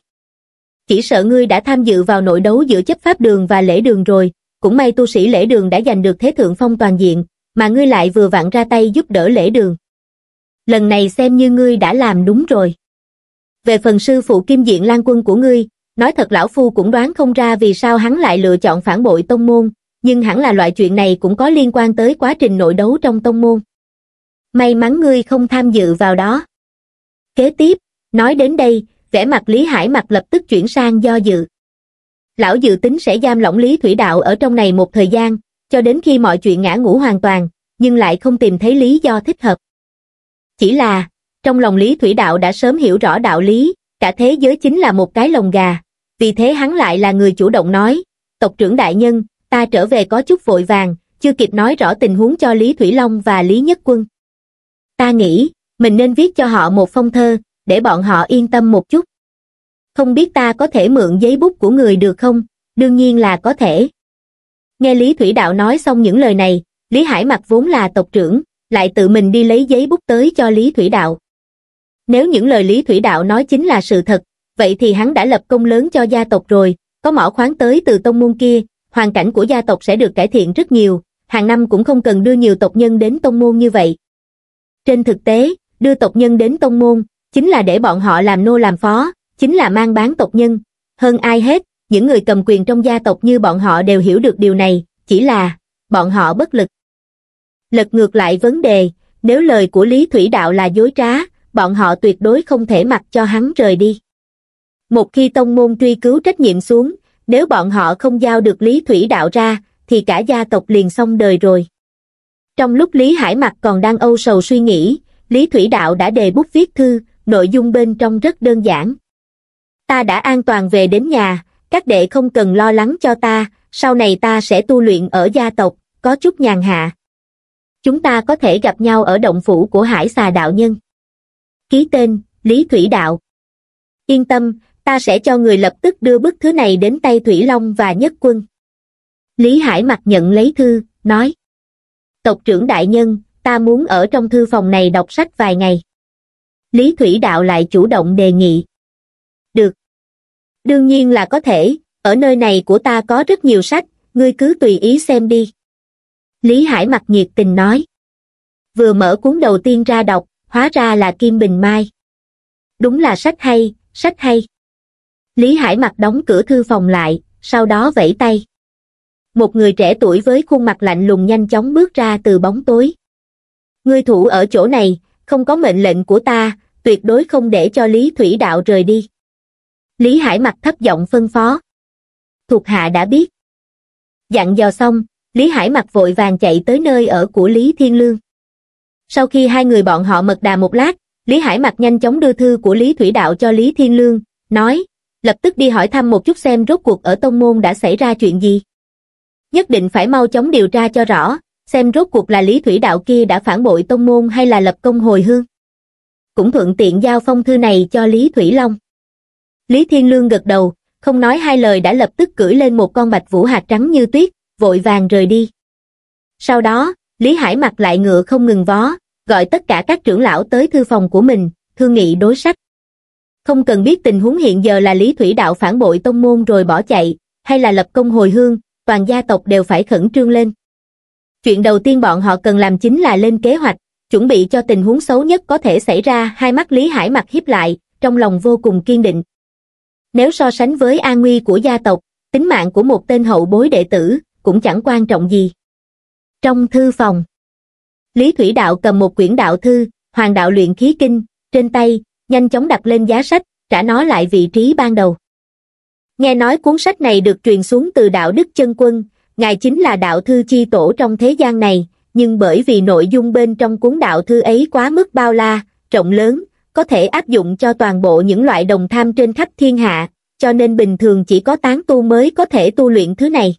Chỉ sợ ngươi đã tham dự vào nội đấu giữa chấp pháp đường và Lễ Đường rồi, cũng may tu sĩ Lễ Đường đã giành được thế thượng phong toàn diện, mà ngươi lại vừa vặn ra tay giúp đỡ Lễ Đường. Lần này xem như ngươi đã làm đúng rồi. Về phần sư phụ Kim Diện Lan Quân của ngươi, nói thật lão phu cũng đoán không ra vì sao hắn lại lựa chọn phản bội tông môn, nhưng hẳn là loại chuyện này cũng có liên quan tới quá trình nội đấu trong tông môn. May mắn ngươi không tham dự vào đó. Kế tiếp, nói đến đây, vẻ mặt Lý Hải Mặc lập tức chuyển sang do dự. Lão dự tính sẽ giam lỏng Lý Thủy Đạo ở trong này một thời gian, cho đến khi mọi chuyện ngã ngũ hoàn toàn, nhưng lại không tìm thấy lý do thích hợp. Chỉ là, trong lòng Lý Thủy Đạo đã sớm hiểu rõ đạo lý, cả thế giới chính là một cái lồng gà, vì thế hắn lại là người chủ động nói, tộc trưởng đại nhân, ta trở về có chút vội vàng, chưa kịp nói rõ tình huống cho Lý Thủy Long và Lý Nhất Quân. Ta nghĩ, mình nên viết cho họ một phong thơ, để bọn họ yên tâm một chút. Không biết ta có thể mượn giấy bút của người được không? Đương nhiên là có thể. Nghe Lý Thủy Đạo nói xong những lời này, Lý Hải Mặc vốn là tộc trưởng, lại tự mình đi lấy giấy bút tới cho Lý Thủy Đạo. Nếu những lời Lý Thủy Đạo nói chính là sự thật, vậy thì hắn đã lập công lớn cho gia tộc rồi, có mỏ khoáng tới từ tông môn kia, hoàn cảnh của gia tộc sẽ được cải thiện rất nhiều, hàng năm cũng không cần đưa nhiều tộc nhân đến tông môn như vậy. Trên thực tế, đưa tộc nhân đến tông môn, chính là để bọn họ làm nô làm phó, chính là mang bán tộc nhân. Hơn ai hết, những người cầm quyền trong gia tộc như bọn họ đều hiểu được điều này, chỉ là, bọn họ bất lực. Lật ngược lại vấn đề, nếu lời của Lý Thủy Đạo là dối trá, bọn họ tuyệt đối không thể mặc cho hắn rời đi. Một khi tông môn truy cứu trách nhiệm xuống, nếu bọn họ không giao được Lý Thủy Đạo ra, thì cả gia tộc liền xong đời rồi. Trong lúc Lý Hải Mặc còn đang âu sầu suy nghĩ, Lý Thủy Đạo đã đề bút viết thư, nội dung bên trong rất đơn giản. Ta đã an toàn về đến nhà, các đệ không cần lo lắng cho ta, sau này ta sẽ tu luyện ở gia tộc, có chút nhàn hạ. Chúng ta có thể gặp nhau ở động phủ của Hải Xà đạo nhân. Ký tên, Lý Thủy Đạo. Yên tâm, ta sẽ cho người lập tức đưa bức thư này đến tay Thủy Long và Nhất Quân. Lý Hải Mặc nhận lấy thư, nói. Tộc trưởng đại nhân, ta muốn ở trong thư phòng này đọc sách vài ngày. Lý Thủy Đạo lại chủ động đề nghị. Được. Đương nhiên là có thể, ở nơi này của ta có rất nhiều sách, ngươi cứ tùy ý xem đi. Lý Hải Mặc nhiệt tình nói. Vừa mở cuốn đầu tiên ra đọc, hóa ra là Kim Bình Mai. Đúng là sách hay, sách hay. Lý Hải Mặc đóng cửa thư phòng lại, sau đó vẫy tay. Một người trẻ tuổi với khuôn mặt lạnh lùng nhanh chóng bước ra từ bóng tối. Ngươi thủ ở chỗ này, không có mệnh lệnh của ta, tuyệt đối không để cho Lý Thủy Đạo rời đi. Lý Hải Mặc thấp giọng phân phó. Thuộc hạ đã biết. Dặn dò xong, Lý Hải Mặc vội vàng chạy tới nơi ở của Lý Thiên Lương. Sau khi hai người bọn họ mật đà một lát, Lý Hải Mặc nhanh chóng đưa thư của Lý Thủy Đạo cho Lý Thiên Lương, nói, lập tức đi hỏi thăm một chút xem rốt cuộc ở tông môn đã xảy ra chuyện gì. Nhất định phải mau chóng điều tra cho rõ, xem rốt cuộc là Lý Thủy Đạo kia đã phản bội tông môn hay là lập công hồi hương. Cũng thuận tiện giao phong thư này cho Lý Thủy Long. Lý Thiên Lương gật đầu, không nói hai lời đã lập tức cưỡi lên một con bạch vũ hạt trắng như tuyết, vội vàng rời đi. Sau đó, Lý Hải Mặc lại ngựa không ngừng vó, gọi tất cả các trưởng lão tới thư phòng của mình, thương nghị đối sách. Không cần biết tình huống hiện giờ là Lý Thủy Đạo phản bội tông môn rồi bỏ chạy, hay là lập công hồi hương, toàn gia tộc đều phải khẩn trương lên. Chuyện đầu tiên bọn họ cần làm chính là lên kế hoạch, chuẩn bị cho tình huống xấu nhất có thể xảy ra. Hai mắt Lý Hải Mặc híp lại, trong lòng vô cùng kiên định. Nếu so sánh với an nguy của gia tộc, tính mạng của một tên hậu bối đệ tử, cũng chẳng quan trọng gì. Trong thư phòng, Lý Thủy Đạo cầm một quyển đạo thư, Hoàng đạo luyện khí kinh, trên tay, nhanh chóng đặt lên giá sách, trả nó lại vị trí ban đầu. Nghe nói cuốn sách này được truyền xuống từ đạo đức chân quân, ngài chính là đạo thư chi tổ trong thế gian này, nhưng bởi vì nội dung bên trong cuốn đạo thư ấy quá mức bao la, rộng lớn, có thể áp dụng cho toàn bộ những loại đồng tham trên khắp thiên hạ, cho nên bình thường chỉ có tán tu mới có thể tu luyện thứ này.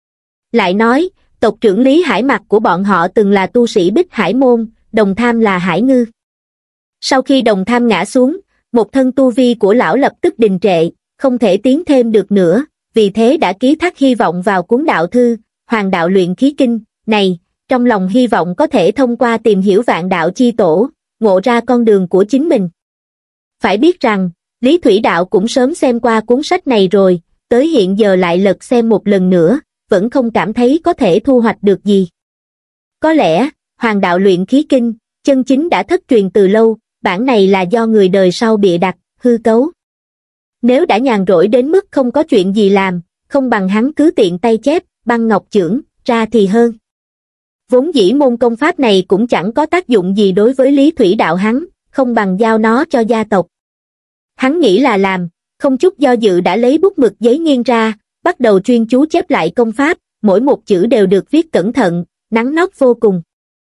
Lại nói, tộc trưởng Lý Hải Mặc của bọn họ từng là tu sĩ Bích Hải môn, đồng tham là Hải Ngư. Sau khi đồng tham ngã xuống, một thân tu vi của lão lập tức đình trệ, không thể tiến thêm được nữa, vì thế đã ký thác hy vọng vào cuốn đạo thư, Hoàng đạo luyện khí kinh, này, trong lòng hy vọng có thể thông qua tìm hiểu vạn đạo chi tổ, ngộ ra con đường của chính mình. Phải biết rằng, Lý Thủy Đạo cũng sớm xem qua cuốn sách này rồi, tới hiện giờ lại lật xem một lần nữa, vẫn không cảm thấy có thể thu hoạch được gì. Có lẽ, Hoàng đạo luyện khí kinh, chân chính đã thất truyền từ lâu, bản này là do người đời sau bịa đặt, hư cấu. Nếu đã nhàn rỗi đến mức không có chuyện gì làm, không bằng hắn cứ tiện tay chép, băng ngọc chưởng, ra thì hơn. Vốn dĩ môn công pháp này cũng chẳng có tác dụng gì đối với Lý Thủy Đạo hắn, không bằng giao nó cho gia tộc. Hắn nghĩ là làm, không chút do dự đã lấy bút mực giấy nghiêng ra, bắt đầu chuyên chú chép lại công pháp, mỗi một chữ đều được viết cẩn thận, nắn nót vô cùng.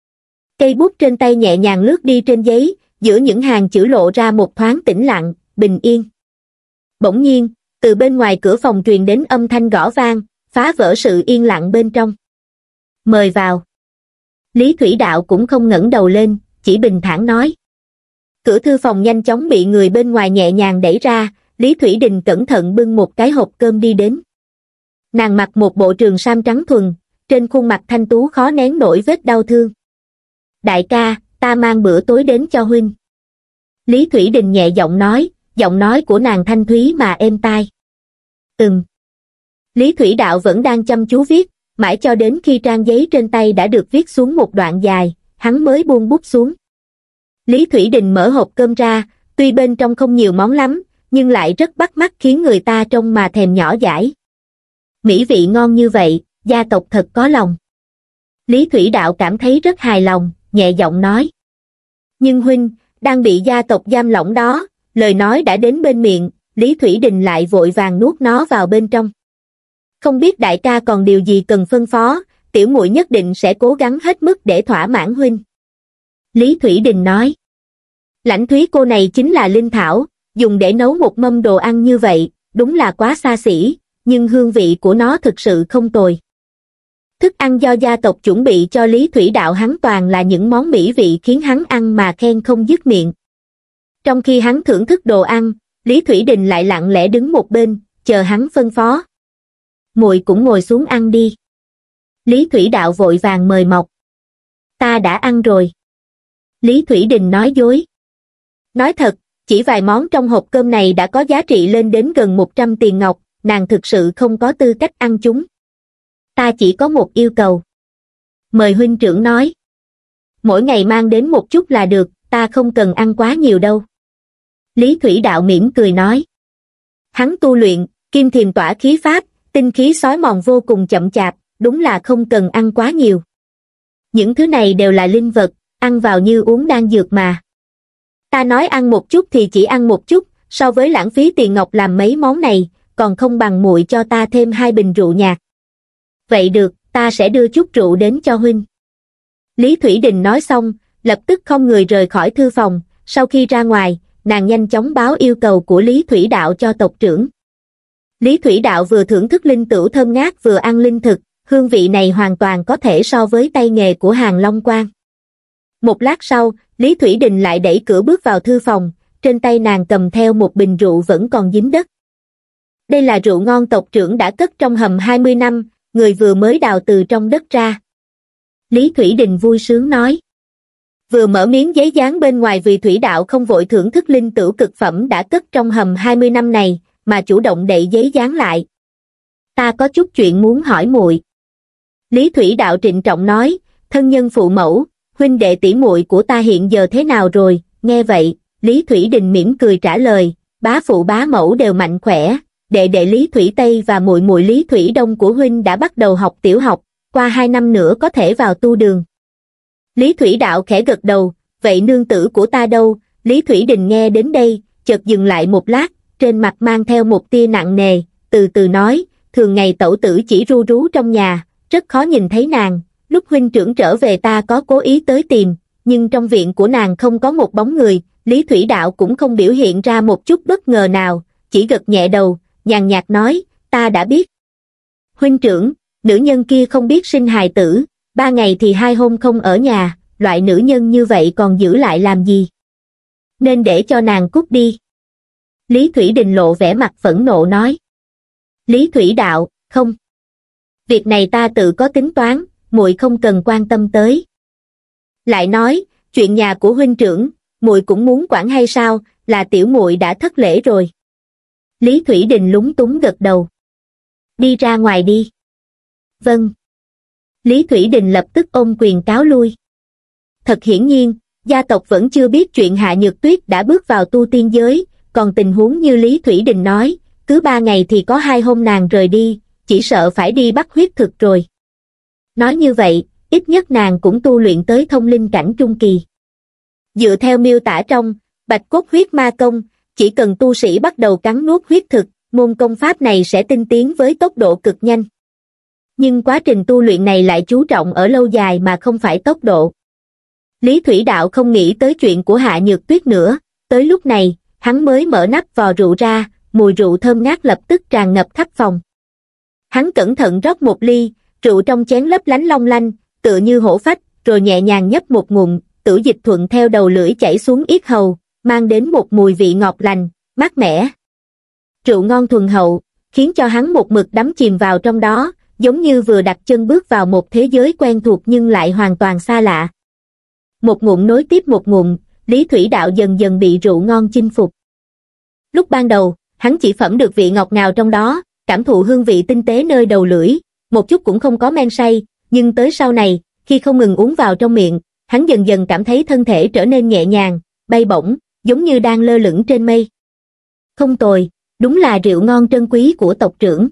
Cây bút trên tay nhẹ nhàng lướt đi trên giấy, giữa những hàng chữ lộ ra một thoáng tĩnh lặng, bình yên. Bỗng nhiên, Từ bên ngoài cửa phòng truyền đến âm thanh gõ vang, phá vỡ sự yên lặng bên trong. Mời vào. Lý Thủy Đạo cũng không ngẩng đầu lên, chỉ bình thản nói. Cửa thư phòng nhanh chóng bị người bên ngoài nhẹ nhàng đẩy ra, Lý Thủy Đình cẩn thận bưng một cái hộp cơm đi đến. Nàng mặc một bộ trường sam trắng thuần, trên khuôn mặt thanh tú khó nén nổi vết đau thương. Đại ca, ta mang bữa tối đến cho huynh. Lý Thủy Đình nhẹ giọng nói, giọng nói của nàng thanh thúy mà êm tai. Ừm. Lý Thủy Đạo vẫn đang chăm chú viết, mãi cho đến khi trang giấy trên tay đã được viết xuống một đoạn dài, hắn mới buông bút xuống. Lý Thủy Đình mở hộp cơm ra, tuy bên trong không nhiều món lắm, nhưng lại rất bắt mắt khiến người ta trông mà thèm nhỏ dãi. Mỹ vị ngon như vậy, gia tộc thật có lòng. Lý Thủy Đạo cảm thấy rất hài lòng, nhẹ giọng nói. Nhưng huynh, đang bị gia tộc giam lỏng đó, lời nói đã đến bên miệng, Lý Thủy Đình lại vội vàng nuốt nó vào bên trong. Không biết đại ca còn điều gì cần phân phó, tiểu muội nhất định sẽ cố gắng hết mức để thỏa mãn huynh. Lý Thủy Đình nói. Lãnh Thúy cô này chính là linh thảo, dùng để nấu một mâm đồ ăn như vậy, đúng là quá xa xỉ, nhưng hương vị của nó thực sự không tồi. Thức ăn do gia tộc chuẩn bị cho Lý Thủy Đạo hắn toàn là những món mỹ vị khiến hắn ăn mà khen không dứt miệng. Trong khi hắn thưởng thức đồ ăn, Lý Thủy Đình lại lặng lẽ đứng một bên, chờ hắn phân phó. Muội cũng ngồi xuống ăn đi. Lý Thủy Đạo vội vàng mời mọc. Ta đã ăn rồi. Lý Thủy Đình nói dối. Nói thật, chỉ vài món trong hộp cơm này đã có giá trị lên đến gần một trăm tiền ngọc, nàng thực sự không có tư cách ăn chúng. Ta chỉ có một yêu cầu. Mời huynh trưởng nói. Mỗi ngày mang đến một chút là được, ta không cần ăn quá nhiều đâu. Lý Thủy Đạo mỉm cười nói. Hắn tu luyện, kim thiềm tỏa khí pháp, tinh khí xói mòn vô cùng chậm chạp, đúng là không cần ăn quá nhiều. Những thứ này đều là linh vật, ăn vào như uống đan dược mà. Ta nói ăn một chút thì chỉ ăn một chút, so với lãng phí tiền ngọc làm mấy món này, còn không bằng muội cho ta thêm hai bình rượu nhạt. Vậy được, ta sẽ đưa chút rượu đến cho huynh. Lý Thủy Đình nói xong, lập tức không người rời khỏi thư phòng, sau khi ra ngoài, nàng nhanh chóng báo yêu cầu của Lý Thủy Đạo cho tộc trưởng. Lý Thủy Đạo vừa thưởng thức linh tửu thơm ngát vừa ăn linh thực, hương vị này hoàn toàn có thể so với tay nghề của Hàn Long Quang. Một lát sau, Lý Thủy Đình lại đẩy cửa bước vào thư phòng, trên tay nàng cầm theo một bình rượu vẫn còn dính đất. Đây là rượu ngon tộc trưởng đã cất trong hầm hai mươi năm, người vừa mới đào từ trong đất ra. Lý Thủy Đình vui sướng nói. Vừa mở miếng giấy dán bên ngoài vì Thủy Đạo không vội thưởng thức linh tửu cực phẩm đã cất trong hầm hai mươi năm này, mà chủ động đậy giấy dán lại. Ta có chút chuyện muốn hỏi muội. Lý Thủy Đạo trịnh trọng nói, thân nhân phụ mẫu, huynh đệ tỷ muội của ta hiện giờ thế nào rồi? Nghe vậy, Lý Thủy Đình mỉm cười trả lời, bá phụ bá mẫu đều mạnh khỏe, đệ đệ Lý Thủy Tây và muội muội Lý Thủy Đông của huynh đã bắt đầu học tiểu học, qua hai năm nữa có thể vào tu đường. Lý Thủy Đạo khẽ gật đầu, vậy nương tử của ta đâu? Lý Thủy Đình nghe đến đây, chợt dừng lại một lát, trên mặt mang theo một tia nặng nề, từ từ nói, thường ngày tẩu tử chỉ ru rú trong nhà, rất khó nhìn thấy nàng, lúc huynh trưởng trở về ta có cố ý tới tìm, nhưng trong viện của nàng không có một bóng người. Lý Thủy Đạo cũng không biểu hiện ra một chút bất ngờ nào, chỉ gật nhẹ đầu, nhàn nhạt nói, ta đã biết. Huynh trưởng, nữ nhân kia không biết sinh hài tử, ba ngày thì hai hôm không ở nhà, loại nữ nhân như vậy còn giữ lại làm gì? Nên để cho nàng cút đi. Lý Thủy Đình lộ vẻ mặt phẫn nộ nói. Lý Thủy Đạo, không. Việc này ta tự có tính toán, muội không cần quan tâm tới. Lại nói, chuyện nhà của huynh trưởng, muội cũng muốn quản hay sao, là tiểu muội đã thất lễ rồi. Lý Thủy Đình lúng túng gật đầu. Đi ra ngoài đi. Vâng. Lý Thủy Đình lập tức ôm quyền cáo lui. Thật hiển nhiên, gia tộc vẫn chưa biết chuyện Hạ Nhược Tuyết đã bước vào tu tiên giới, còn tình huống như Lý Thủy Đình nói, cứ ba ngày thì có hai hôm nàng rời đi, chỉ sợ phải đi bắt huyết thực rồi. Nói như vậy, ít nhất nàng cũng tu luyện tới thông linh cảnh trung kỳ. Dựa theo miêu tả trong Bạch Cốt Huyết Ma Công, chỉ cần tu sĩ bắt đầu cắn nuốt huyết thực, môn công pháp này sẽ tinh tiến với tốc độ cực nhanh. Nhưng quá trình tu luyện này lại chú trọng ở lâu dài mà không phải tốc độ. Lý Thủy Đạo không nghĩ tới chuyện của Hạ Nhược Tuyết nữa, tới lúc này, hắn mới mở nắp vò rượu ra, mùi rượu thơm ngát lập tức tràn ngập khắp phòng. Hắn cẩn thận rót một ly, rượu trong chén lấp lánh long lanh, tựa như hổ phách, rồi nhẹ nhàng nhấp một ngụm, tử dịch thuận theo đầu lưỡi chảy xuống yết hầu, mang đến một mùi vị ngọt lành, mát mẻ. Rượu ngon thuần hậu, khiến cho hắn một mực đắm chìm vào trong đó, giống như vừa đặt chân bước vào một thế giới quen thuộc nhưng lại hoàn toàn xa lạ. Một ngụm nối tiếp một ngụm, Lý Thủy Đạo dần dần bị rượu ngon chinh phục. Lúc ban đầu, hắn chỉ phẩm được vị ngọt ngào trong đó, cảm thụ hương vị tinh tế nơi đầu lưỡi, một chút cũng không có men say, nhưng tới sau này, khi không ngừng uống vào trong miệng, hắn dần dần cảm thấy thân thể trở nên nhẹ nhàng, bay bổng, giống như đang lơ lửng trên mây. Không tồi, đúng là rượu ngon trân quý của tộc trưởng.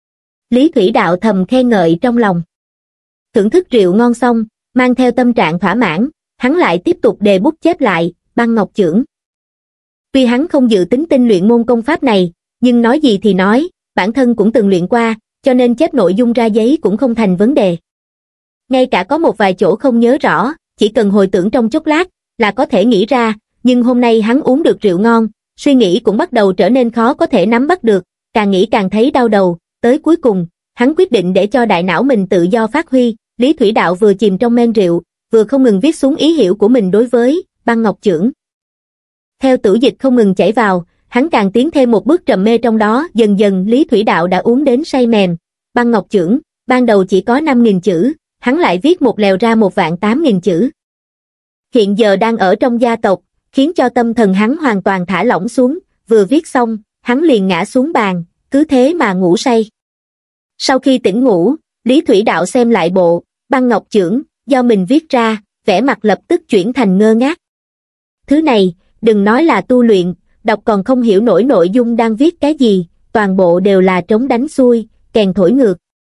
Lý Thủy Đạo thầm khen ngợi trong lòng. Thưởng thức rượu ngon xong, mang theo tâm trạng thỏa mãn, hắn lại tiếp tục đề bút chép lại, Băng Ngọc Chưởng. Tuy hắn không dự tính tinh luyện môn công pháp này, nhưng nói gì thì nói, bản thân cũng từng luyện qua, cho nên chép nội dung ra giấy cũng không thành vấn đề. Ngay cả có một vài chỗ không nhớ rõ, chỉ cần hồi tưởng trong chốc lát, là có thể nghĩ ra, nhưng hôm nay hắn uống được rượu ngon, suy nghĩ cũng bắt đầu trở nên khó có thể nắm bắt được, càng nghĩ càng thấy đau đầu, tới cuối cùng, hắn quyết định để cho đại não mình tự do phát huy. Lý Thủy Đạo vừa chìm trong men rượu, vừa không ngừng viết xuống ý hiểu của mình đối với Băng Ngọc Chưởng. Theo tử dịch không ngừng chảy vào, hắn càng tiến thêm một bước trầm mê trong đó, dần dần Lý Thủy Đạo đã uống đến say mềm. Băng Ngọc Chưởng, ban đầu chỉ có năm nghìn chữ, hắn lại viết một lèo ra một vạn tám nghìn chữ. Hiện giờ đang ở trong gia tộc, khiến cho tâm thần hắn hoàn toàn thả lỏng xuống, vừa viết xong, hắn liền ngã xuống bàn, cứ thế mà ngủ say. Sau khi tỉnh ngủ, Lý Thủy Đạo xem lại bộ Băng Ngọc Chưởng do mình viết ra, vẻ mặt lập tức chuyển thành ngơ ngác. Thứ này, đừng nói là tu luyện, đọc còn không hiểu nổi nội dung đang viết cái gì, toàn bộ đều là trống đánh xuôi, kèn thổi ngược.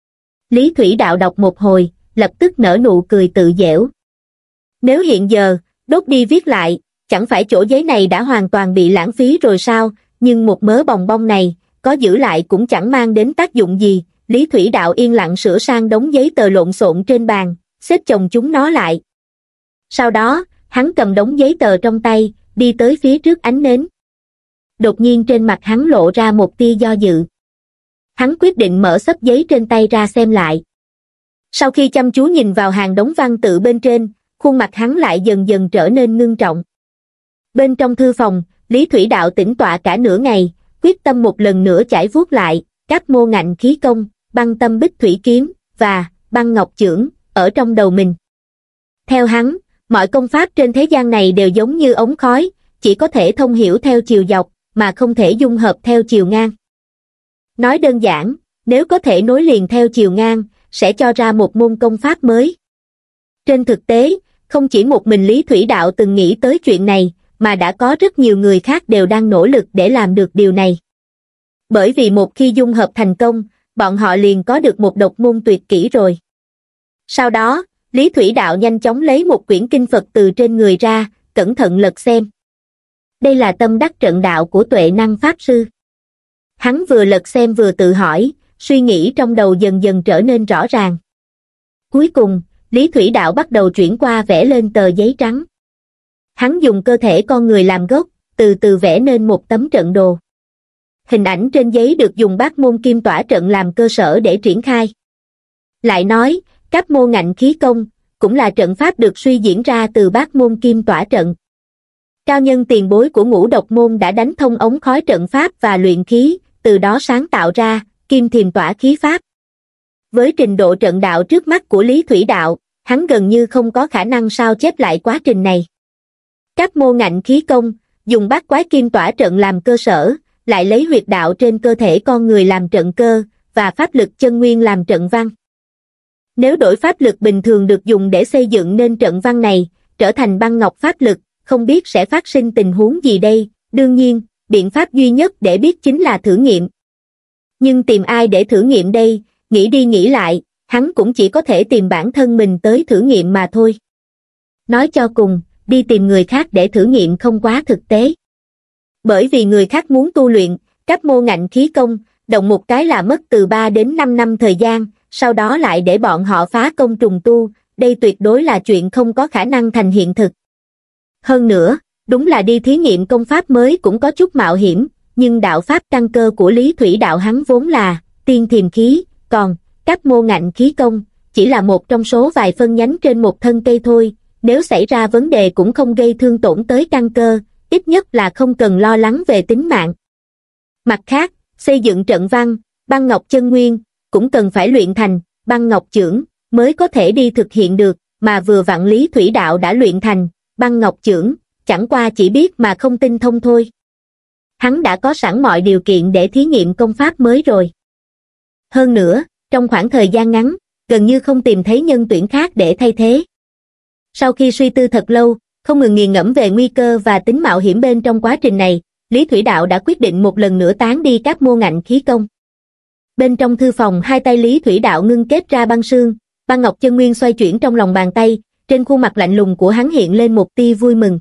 Lý Thủy Đạo đọc một hồi, lập tức nở nụ cười tự giễu. Nếu hiện giờ, đốt đi viết lại, chẳng phải chỗ giấy này đã hoàn toàn bị lãng phí rồi sao, nhưng một mớ bòng bong này, có giữ lại cũng chẳng mang đến tác dụng gì. Lý Thủy Đạo yên lặng sửa sang đống giấy tờ lộn xộn trên bàn, xếp chồng chúng nó lại. Sau đó, hắn cầm đống giấy tờ trong tay, đi tới phía trước ánh nến. Đột nhiên trên mặt hắn lộ ra một tia do dự. Hắn quyết định mở xấp giấy trên tay ra xem lại. Sau khi chăm chú nhìn vào hàng đống văn tự bên trên, khuôn mặt hắn lại dần dần trở nên ngưng trọng. Bên trong thư phòng, Lý Thủy Đạo tĩnh tọa cả nửa ngày, quyết tâm một lần nữa chải vuốt lại các mô ngạnh khí công, Băng Tâm Bích Thủy Kiếm và Băng Ngọc Chưởng ở trong đầu mình. Theo hắn, mọi công pháp trên thế gian này đều giống như ống khói, chỉ có thể thông hiểu theo chiều dọc, mà không thể dung hợp theo chiều ngang. Nói đơn giản, nếu có thể nối liền theo chiều ngang, sẽ cho ra một môn công pháp mới. Trên thực tế, không chỉ một mình Lý Thủy Đạo từng nghĩ tới chuyện này, mà đã có rất nhiều người khác đều đang nỗ lực để làm được điều này. Bởi vì một khi dung hợp thành công, bọn họ liền có được một độc môn tuyệt kỹ rồi. Sau đó, Lý Thủy Đạo nhanh chóng lấy một quyển kinh Phật từ trên người ra, cẩn thận lật xem. Đây là tâm đắc trận đạo của Tuệ Năng Pháp Sư. Hắn vừa lật xem vừa tự hỏi, suy nghĩ trong đầu dần dần trở nên rõ ràng. Cuối cùng, Lý Thủy Đạo bắt đầu chuyển qua vẽ lên tờ giấy trắng. Hắn dùng cơ thể con người làm gốc, từ từ vẽ nên một tấm trận đồ. Hình ảnh trên giấy được dùng Bát Môn Kim Tỏa Trận làm cơ sở để triển khai. Lại nói, các mô ngạnh khí công, cũng là trận pháp được suy diễn ra từ Bát Môn Kim Tỏa Trận. Cao nhân tiền bối của Ngũ Độc Môn đã đánh thông ống khói trận pháp và luyện khí, từ đó sáng tạo ra Kim Thiềm Tỏa Khí Pháp. Với trình độ trận đạo trước mắt của Lý Thủy Đạo, hắn gần như không có khả năng sao chép lại quá trình này. Các mô ngạnh khí công, dùng Bát Quái Kim Tỏa Trận làm cơ sở, lại lấy huyệt đạo trên cơ thể con người làm trận cơ, và pháp lực chân nguyên làm trận văn. Nếu đổi pháp lực bình thường được dùng để xây dựng nên trận văn này, trở thành băng ngọc pháp lực, không biết sẽ phát sinh tình huống gì đây. Đương nhiên, biện pháp duy nhất để biết chính là thử nghiệm. Nhưng tìm ai để thử nghiệm đây, nghĩ đi nghĩ lại, hắn cũng chỉ có thể tìm bản thân mình tới thử nghiệm mà thôi. Nói cho cùng, đi tìm người khác để thử nghiệm không quá thực tế. Bởi vì người khác muốn tu luyện, các mô ngạnh khí công, động một cái là mất từ ba đến năm năm thời gian, sau đó lại để bọn họ phá công trùng tu, đây tuyệt đối là chuyện không có khả năng thành hiện thực. Hơn nữa, đúng là đi thí nghiệm công pháp mới cũng có chút mạo hiểm, nhưng đạo pháp căn cơ của Lý Thủy Đạo hắn vốn là tiên thiềm khí, còn các mô ngạnh khí công chỉ là một trong số vài phân nhánh trên một thân cây thôi, nếu xảy ra vấn đề cũng không gây thương tổn tới căn cơ, ít nhất là không cần lo lắng về tính mạng. Mặt khác, xây dựng trận văn, băng ngọc chân nguyên, cũng cần phải luyện thành băng ngọc chưởng mới có thể đi thực hiện được, mà vừa vặn Lý Thủy Đạo đã luyện thành băng ngọc chưởng, chẳng qua chỉ biết mà không tinh thông thôi. Hắn đã có sẵn mọi điều kiện để thí nghiệm công pháp mới rồi. Hơn nữa, trong khoảng thời gian ngắn, gần như không tìm thấy nhân tuyển khác để thay thế. Sau khi suy tư thật lâu, không ngừng nghiền ngẫm về nguy cơ và tính mạo hiểm bên trong quá trình này, Lý Thủy Đạo đã quyết định một lần nữa tán đi các mô ngạnh khí công. Bên trong thư phòng, hai tay Lý Thủy Đạo ngưng kết ra băng sương, băng ngọc chân nguyên xoay chuyển trong lòng bàn tay, trên khuôn mặt lạnh lùng của hắn hiện lên một tia vui mừng.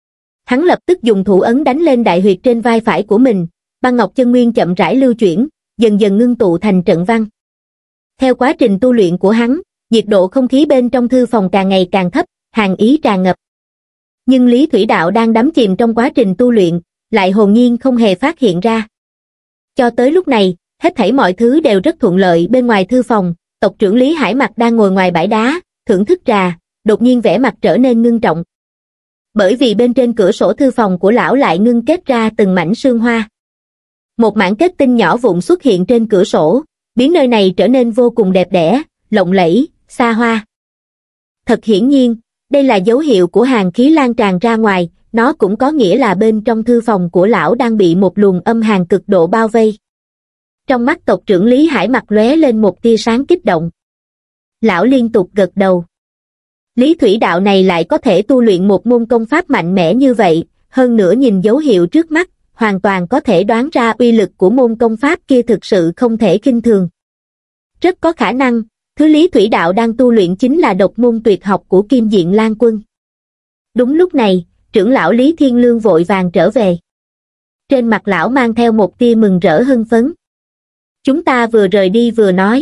Hắn lập tức dùng thủ ấn đánh lên đại huyệt trên vai phải của mình, băng ngọc chân nguyên chậm rãi lưu chuyển, dần dần ngưng tụ thành trận văn. Theo quá trình tu luyện của hắn, nhiệt độ không khí bên trong thư phòng càng ngày càng thấp, hàn ý tràn ngập. Nhưng Lý Thủy Đạo đang đắm chìm trong quá trình tu luyện, lại hồn nhiên không hề phát hiện ra. Cho tới lúc này, hết thảy mọi thứ đều rất thuận lợi. Bên ngoài thư phòng, tộc trưởng Lý Hải Mặc đang ngồi ngoài bãi đá, thưởng thức trà, đột nhiên vẻ mặt trở nên ngưng trọng. Bởi vì bên trên cửa sổ thư phòng của lão lại ngưng kết ra từng mảnh sương hoa. Một mảng kết tinh nhỏ vụn xuất hiện trên cửa sổ, biến nơi này trở nên vô cùng đẹp đẽ, lộng lẫy, xa hoa. Thật hiển nhiên, đây là dấu hiệu của hàn khí lan tràn ra ngoài, nó cũng có nghĩa là bên trong thư phòng của lão đang bị một luồng âm hàn cực độ bao vây. Trong mắt tộc trưởng Lý Hải Mặc lóe lên một tia sáng kích động. Lão liên tục gật đầu. Lý Thủy Đạo này lại có thể tu luyện một môn công pháp mạnh mẽ như vậy, hơn nữa nhìn dấu hiệu trước mắt, hoàn toàn có thể đoán ra uy lực của môn công pháp kia thực sự không thể khinh thường. Rất có khả năng, thứ Lý Thủy Đạo đang tu luyện chính là độc môn tuyệt học của Kim Diện Lan Quân. Đúng lúc này, trưởng lão Lý Thiên Lương vội vàng trở về. Trên mặt lão mang theo một tia mừng rỡ hưng phấn. Chúng ta vừa rời đi vừa nói.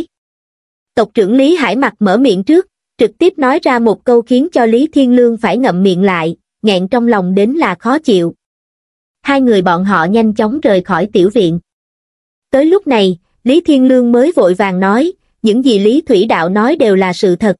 Tộc trưởng Lý Hải Mặc mở miệng trước, trực tiếp nói ra một câu khiến cho Lý Thiên Lương phải ngậm miệng lại, nghẹn trong lòng đến là khó chịu. Hai người bọn họ nhanh chóng rời khỏi tiểu viện. Tới lúc này, Lý Thiên Lương mới vội vàng nói, những gì Lý Thủy Đạo nói đều là sự thật.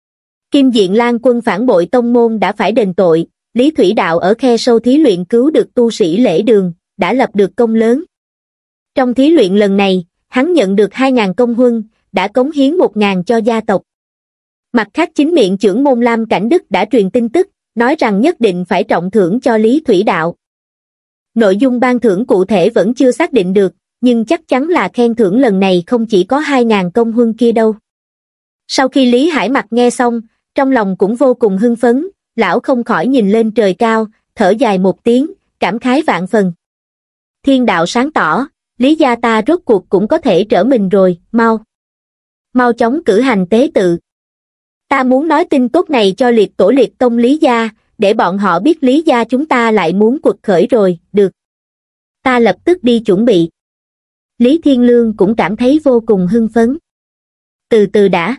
Kim Diện Lan Quân phản bội tông môn đã phải đền tội, Lý Thủy Đạo ở khe sâu thí luyện cứu được tu sĩ Lễ Đường, đã lập được công lớn. Trong thí luyện lần này, hắn nhận được hai ngàn công huân, đã cống hiến một ngàn cho gia tộc. Mặt khác chính miệng trưởng môn Lam Cảnh Đức đã truyền tin tức, nói rằng nhất định phải trọng thưởng cho Lý Thủy Đạo. Nội dung ban thưởng cụ thể vẫn chưa xác định được, nhưng chắc chắn là khen thưởng lần này không chỉ có hai ngàn công huân kia đâu. Sau khi Lý Hải Mặc nghe xong, trong lòng cũng vô cùng hưng phấn, lão không khỏi nhìn lên trời cao, thở dài một tiếng, cảm khái vạn phần. Thiên đạo sáng tỏ, Lý gia ta rốt cuộc cũng có thể trở mình rồi, mau. Mau chóng cử hành tế tự. Ta muốn nói tin tốt này cho liệt tổ liệt tông Lý gia, để bọn họ biết Lý gia chúng ta lại muốn quật khởi rồi, được. Ta lập tức đi chuẩn bị. Lý Thiên Lương cũng cảm thấy vô cùng hưng phấn. Từ từ đã.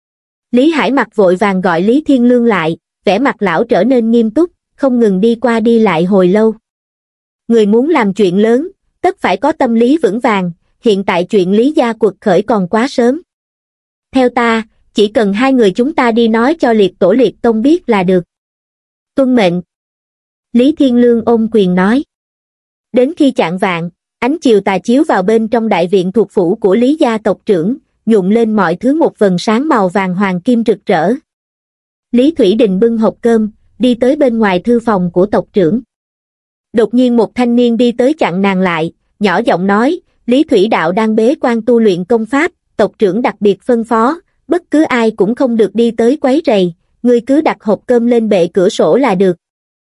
Lý Hải Mặc vội vàng gọi Lý Thiên Lương lại, vẻ mặt lão trở nên nghiêm túc, không ngừng đi qua đi lại hồi lâu. Người muốn làm chuyện lớn, tất phải có tâm lý vững vàng, hiện tại chuyện Lý gia quật khởi còn quá sớm. Theo ta, chỉ cần hai người chúng ta đi nói cho liệt tổ liệt tông biết là được. Tuân mệnh. Lý Thiên Lương ôm quyền nói. Đến khi chạng vạng, ánh chiều tà chiếu vào bên trong đại viện thuộc phủ của Lý gia tộc trưởng, nhuộm lên mọi thứ một vầng sáng màu vàng hoàng kim rực rỡ. Lý Thủy Đình bưng hộp cơm, đi tới bên ngoài thư phòng của tộc trưởng. Đột nhiên một thanh niên đi tới chặn nàng lại, nhỏ giọng nói, Lý Thủy Đạo đang bế quan tu luyện công pháp, tộc trưởng đặc biệt phân phó, bất cứ ai cũng không được đi tới quấy rầy, ngươi cứ đặt hộp cơm lên bệ cửa sổ là được.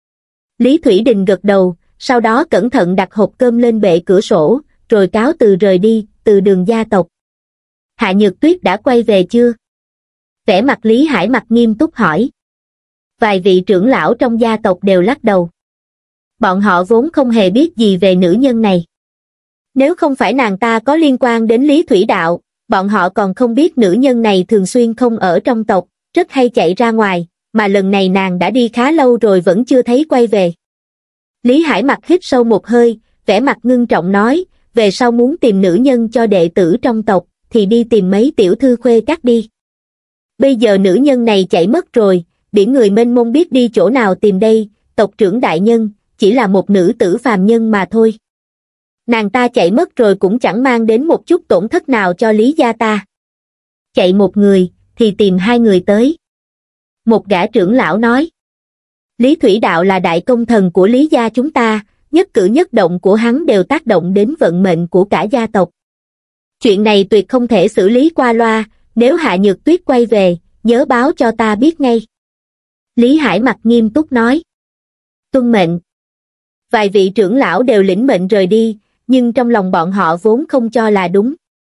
Lý Thủy Đình gật đầu, sau đó cẩn thận đặt hộp cơm lên bệ cửa sổ, rồi cáo từ rời đi, từ đường gia tộc. Hạ Nhược Tuyết đã quay về chưa? Vẻ mặt Lý Hải Mặc nghiêm túc hỏi. Vài vị trưởng lão trong gia tộc đều lắc đầu. Bọn họ vốn không hề biết gì về nữ nhân này. Nếu không phải nàng ta có liên quan đến Lý Thủy Đạo, bọn họ còn không biết nữ nhân này thường xuyên không ở trong tộc, rất hay chạy ra ngoài, mà lần này nàng đã đi khá lâu rồi vẫn chưa thấy quay về. Lý Hải Mặc hít sâu một hơi, vẻ mặt ngưng trọng nói, về sau muốn tìm nữ nhân cho đệ tử trong tộc, thì đi tìm mấy tiểu thư khuê các đi. Bây giờ nữ nhân này chạy mất rồi, biển người mênh mông biết đi chỗ nào tìm đây, tộc trưởng đại nhân, chỉ là một nữ tử phàm nhân mà thôi. Nàng ta chạy mất rồi cũng chẳng mang đến một chút tổn thất nào cho Lý gia ta. Chạy một người, thì tìm hai người tới. Một gã trưởng lão nói. Lý Thủy Đạo là đại công thần của Lý gia chúng ta, nhất cử nhất động của hắn đều tác động đến vận mệnh của cả gia tộc. Chuyện này tuyệt không thể xử lý qua loa, nếu Hạ Nhược Tuyết quay về, nhớ báo cho ta biết ngay. Lý Hải mặt nghiêm túc nói. Tuân mệnh. Vài vị trưởng lão đều lĩnh mệnh rời đi, nhưng trong lòng bọn họ vốn không cho là đúng.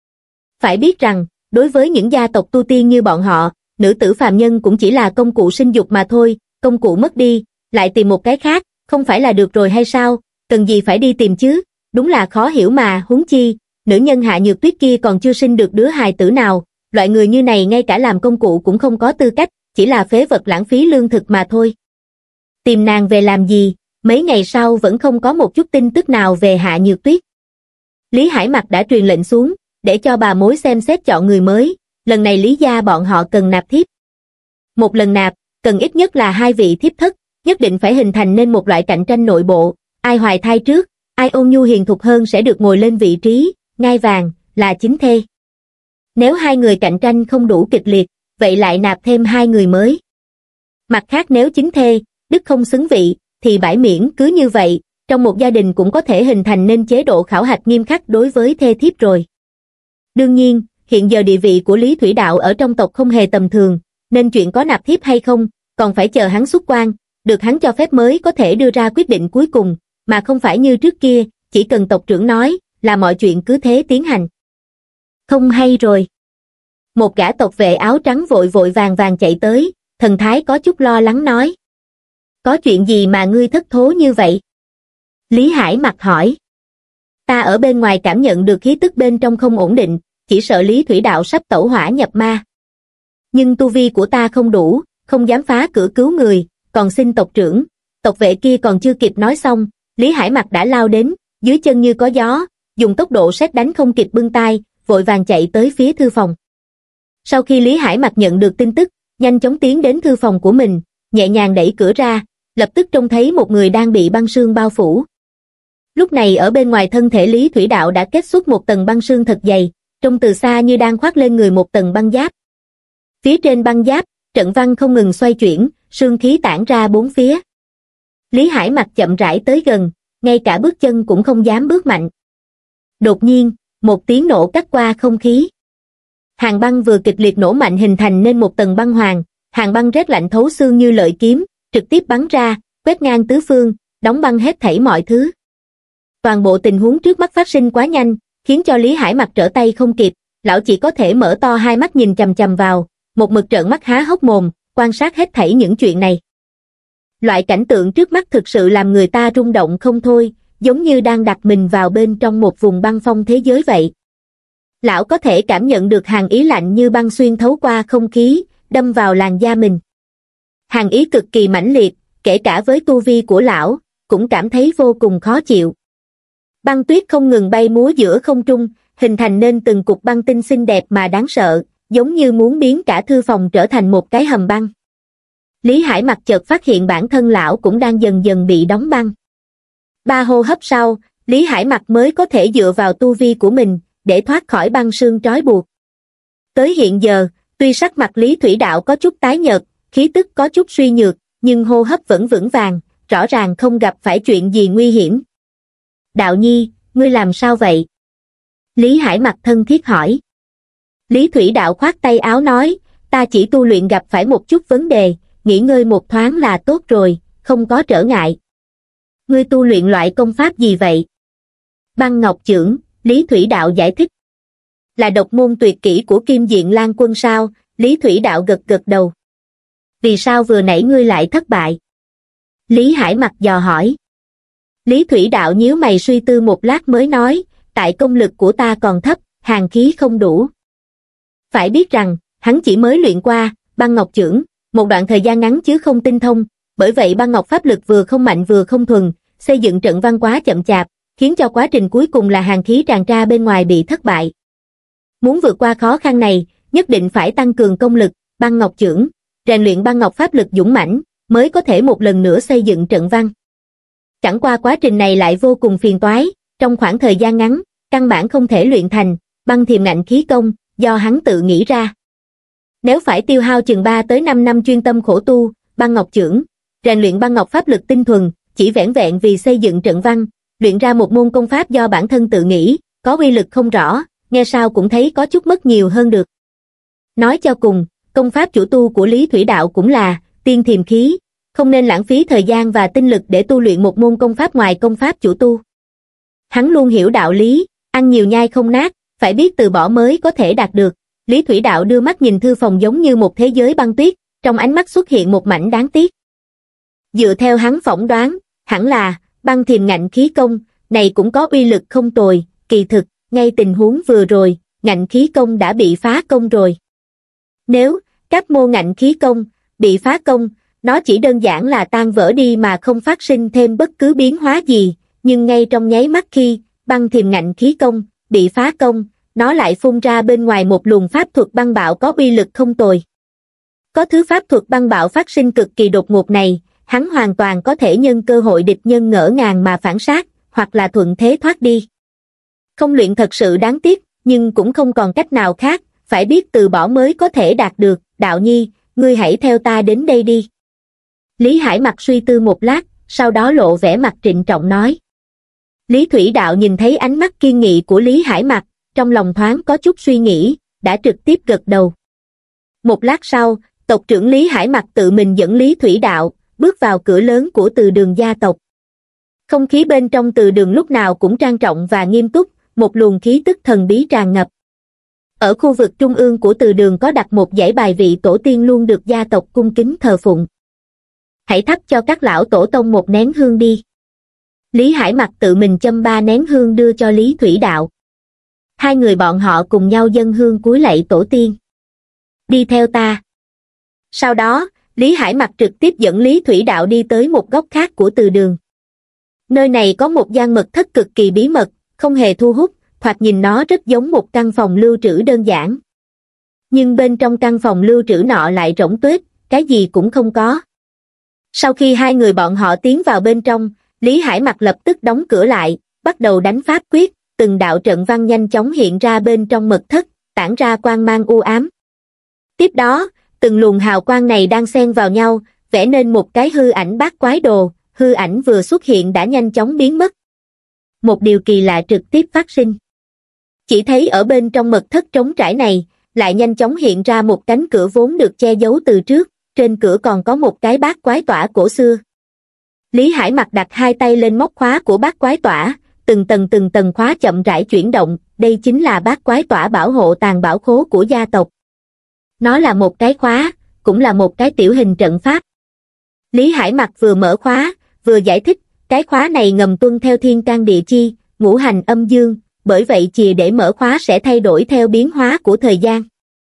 Phải biết rằng, đối với những gia tộc tu tiên như bọn họ, nữ tử phàm nhân cũng chỉ là công cụ sinh dục mà thôi, công cụ mất đi, lại tìm một cái khác, không phải là được rồi hay sao, cần gì phải đi tìm chứ, đúng là khó hiểu mà. Huống chi, nữ nhân Hạ Nhược Tuyết kia còn chưa sinh được đứa hài tử nào, loại người như này ngay cả làm công cụ cũng không có tư cách, chỉ là phế vật lãng phí lương thực mà thôi. Tìm nàng về làm gì? Mấy ngày sau vẫn không có một chút tin tức nào về Hạ Nhược Tuyết. Lý Hải Mặc đã truyền lệnh xuống, để cho bà mối xem xét chọn người mới, lần này Lý gia bọn họ cần nạp thiếp. Một lần nạp, cần ít nhất là hai vị thiếp thất, nhất định phải hình thành nên một loại cạnh tranh nội bộ, ai hoài thai trước, ai ôn nhu hiền thục hơn sẽ được ngồi lên vị trí, ngai vàng, là chính thê. Nếu hai người cạnh tranh không đủ kịch liệt, vậy lại nạp thêm hai người mới. Mặt khác nếu chính thê, đức không xứng vị, thì bãi miễn cứ như vậy, trong một gia đình cũng có thể hình thành nên chế độ khảo hạch nghiêm khắc đối với thê thiếp rồi. Đương nhiên, hiện giờ địa vị của Lý Thủy Đạo ở trong tộc không hề tầm thường, nên chuyện có nạp thiếp hay không, còn phải chờ hắn xuất quan, được hắn cho phép mới có thể đưa ra quyết định cuối cùng, mà không phải như trước kia, chỉ cần tộc trưởng nói, là mọi chuyện cứ thế tiến hành. Không hay rồi. Một gã tộc vệ áo trắng vội vội vàng vàng chạy tới, thần thái có chút lo lắng nói. Có chuyện gì mà ngươi thất thố như vậy? Lý Hải Mặc hỏi. Ta ở bên ngoài cảm nhận được khí tức bên trong không ổn định, chỉ sợ Lý Thủy Đạo sắp tẩu hỏa nhập ma. Nhưng tu vi của ta không đủ, không dám phá cửa cứu người, còn xin tộc trưởng. Tộc vệ kia còn chưa kịp nói xong, Lý Hải Mặc đã lao đến, dưới chân như có gió, dùng tốc độ sét đánh không kịp bưng tay, vội vàng chạy tới phía thư phòng. Sau khi Lý Hải Mặc nhận được tin tức, nhanh chóng tiến đến thư phòng của mình, nhẹ nhàng đẩy cửa ra, lập tức trông thấy một người đang bị băng sương bao phủ. Lúc này ở bên ngoài thân thể Lý Thủy Đạo đã kết xuất một tầng băng sương thật dày, trông từ xa như đang khoác lên người một tầng băng giáp. Phía trên băng giáp, trận văn không ngừng xoay chuyển, sương khí tản ra bốn phía. Lý Hải Mặc chậm rãi tới gần, ngay cả bước chân cũng không dám bước mạnh. Đột nhiên, một tiếng nổ cắt qua không khí. Hàng băng vừa kịch liệt nổ mạnh hình thành nên một tầng băng hoàng, hàng băng rét lạnh thấu xương như lợi kiếm, trực tiếp bắn ra, quét ngang tứ phương, đóng băng hết thảy mọi thứ. Toàn bộ tình huống trước mắt phát sinh quá nhanh, khiến cho Lý Hải Mặc trở tay không kịp, lão chỉ có thể mở to hai mắt nhìn chằm chằm vào, một mực trợn mắt há hốc mồm, quan sát hết thảy những chuyện này. Loại cảnh tượng trước mắt thực sự làm người ta rung động không thôi, giống như đang đặt mình vào bên trong một vùng băng phong thế giới vậy. Lão có thể cảm nhận được hàn ý lạnh như băng xuyên thấu qua không khí, đâm vào làn da mình. Hàn ý cực kỳ mãnh liệt, kể cả với tu vi của lão, cũng cảm thấy vô cùng khó chịu. Băng tuyết không ngừng bay múa giữa không trung, hình thành nên từng cục băng tinh xinh đẹp mà đáng sợ, giống như muốn biến cả thư phòng trở thành một cái hầm băng. Lý Hải Mặc chợt phát hiện bản thân lão cũng đang dần dần bị đóng băng. Ba hô hấp sau, Lý Hải Mặc mới có thể dựa vào tu vi của mình, để thoát khỏi băng sương trói buộc. Tới hiện giờ, tuy sắc mặt Lý Thủy Đạo có chút tái nhợt, khí tức có chút suy nhược, nhưng hô hấp vẫn vững vàng, rõ ràng không gặp phải chuyện gì nguy hiểm. Đạo Nhi, ngươi làm sao vậy? Lý Hải Mặc thân thiết hỏi. Lý Thủy Đạo khoát tay áo nói, ta chỉ tu luyện gặp phải một chút vấn đề, nghỉ ngơi một thoáng là tốt rồi, không có trở ngại. Ngươi tu luyện loại công pháp gì vậy? Băng Ngọc Chưởng, Lý Thủy Đạo giải thích. Là độc môn tuyệt kỹ của Kim Diện Lan Quân sao? Lý Thủy Đạo gật gật đầu. Vì sao vừa nãy ngươi lại thất bại? Lý Hải Mặc dò hỏi. Lý Thủy Đạo nhíu mày suy tư một lát mới nói, tại công lực của ta còn thấp, hàn khí không đủ. Phải biết rằng, hắn chỉ mới luyện qua Băng Ngọc Chưởng, một đoạn thời gian ngắn chứ không tinh thông, bởi vậy băng ngọc pháp lực vừa không mạnh vừa không thuần, xây dựng trận văn quá chậm chạp, khiến cho quá trình cuối cùng là hàn khí tràn ra bên ngoài bị thất bại. Muốn vượt qua khó khăn này, nhất định phải tăng cường công lực, băng ngọc chưởng, rèn luyện băng ngọc pháp lực dũng mãnh, mới có thể một lần nữa xây dựng trận văn. Chẳng qua quá trình này lại vô cùng phiền toái, trong khoảng thời gian ngắn, căn bản không thể luyện thành băng thiềm ngạnh khí công, do hắn tự nghĩ ra. Nếu phải tiêu hao chừng ba tới năm năm chuyên tâm khổ tu, băng ngọc chưởng, rèn luyện băng ngọc pháp lực tinh thuần, chỉ vẻn vẹn vì xây dựng trận văn, luyện ra một môn công pháp do bản thân tự nghĩ, có uy lực không rõ, nghe sao cũng thấy có chút mất nhiều hơn được. Nói cho cùng, công pháp chủ tu của Lý Thủy Đạo cũng là tiên thiềm khí, không nên lãng phí thời gian và tinh lực để tu luyện một môn công pháp ngoài công pháp chủ tu. Hắn luôn hiểu đạo lý, ăn nhiều nhai không nát, phải biết từ bỏ mới có thể đạt được. Lý Thủy Đạo đưa mắt nhìn thư phòng giống như một thế giới băng tuyết, trong ánh mắt xuất hiện một mảnh đáng tiếc. Dựa theo hắn phỏng đoán, hẳn là băng thiềm ngạnh khí công, này cũng có uy lực không tồi, kỳ thực, ngay tình huống vừa rồi, ngạnh khí công đã bị phá công rồi. Nếu, các môn ngạnh khí công, bị phá công, nó chỉ đơn giản là tan vỡ đi mà không phát sinh thêm bất cứ biến hóa gì, nhưng ngay trong nháy mắt khi, băng thiềm ngạnh khí công, bị phá công, nó lại phun ra bên ngoài một luồng pháp thuật băng bạo có uy lực không tồi. Có thứ pháp thuật băng bạo phát sinh cực kỳ đột ngột này, hắn hoàn toàn có thể nhân cơ hội địch nhân ngỡ ngàng mà phản sát, hoặc là thuận thế thoát đi. Không luyện thật sự đáng tiếc, nhưng cũng không còn cách nào khác, phải biết từ bỏ mới có thể đạt được. Đạo nhi, ngươi hãy theo ta đến đây đi. Lý Hải Mặc suy tư một lát, sau đó lộ vẻ mặt trịnh trọng nói. Lý Thủy Đạo nhìn thấy ánh mắt kiên nghị của Lý Hải Mặc, trong lòng thoáng có chút suy nghĩ, đã trực tiếp gật đầu. Một lát sau, tộc trưởng Lý Hải Mặc tự mình dẫn Lý Thủy Đạo, bước vào cửa lớn của từ đường gia tộc. Không khí bên trong từ đường lúc nào cũng trang trọng và nghiêm túc, một luồng khí tức thần bí tràn ngập. Ở khu vực trung ương của từ đường có đặt một dãy bài vị tổ tiên luôn được gia tộc cung kính thờ phụng. Hãy thắp cho các lão tổ tông một nén hương đi. Lý Hải Mặc tự mình châm ba nén hương đưa cho Lý Thủy Đạo. Hai người bọn họ cùng nhau dâng hương cúi lạy tổ tiên. Đi theo ta. Sau đó, Lý Hải Mặc trực tiếp dẫn Lý Thủy Đạo đi tới một góc khác của từ đường. Nơi này có một gian mật thất cực kỳ bí mật, không hề thu hút, thoạt nhìn nó rất giống một căn phòng lưu trữ đơn giản. Nhưng bên trong căn phòng lưu trữ nọ lại rỗng tuếch, cái gì cũng không có. Sau khi hai người bọn họ tiến vào bên trong, Lý Hải Mặc lập tức đóng cửa lại, bắt đầu đánh pháp quyết, từng đạo trận văn nhanh chóng hiện ra bên trong mật thất, tản ra quang mang u ám. Tiếp đó, từng luồng hào quang này đang xen vào nhau, vẽ nên một cái hư ảnh bát quái đồ, hư ảnh vừa xuất hiện đã nhanh chóng biến mất. Một điều kỳ lạ trực tiếp phát sinh. Chỉ thấy ở bên trong mật thất trống trải này, lại nhanh chóng hiện ra một cánh cửa vốn được che giấu từ trước, trên cửa còn có một cái bát quái tỏa cổ xưa. Lý Hải Mặc đặt hai tay lên móc khóa của bát quái tỏa, từng tầng từng tầng khóa chậm rãi chuyển động, đây chính là bát quái tỏa bảo hộ tàng bảo khố của gia tộc. Nó là một cái khóa, cũng là một cái tiểu hình trận pháp. Lý Hải Mặc vừa mở khóa, vừa giải thích, cái khóa này ngầm tuân theo thiên can địa chi, ngũ hành âm dương, bởi vậy chìa để mở khóa sẽ thay đổi theo biến hóa của thời gian.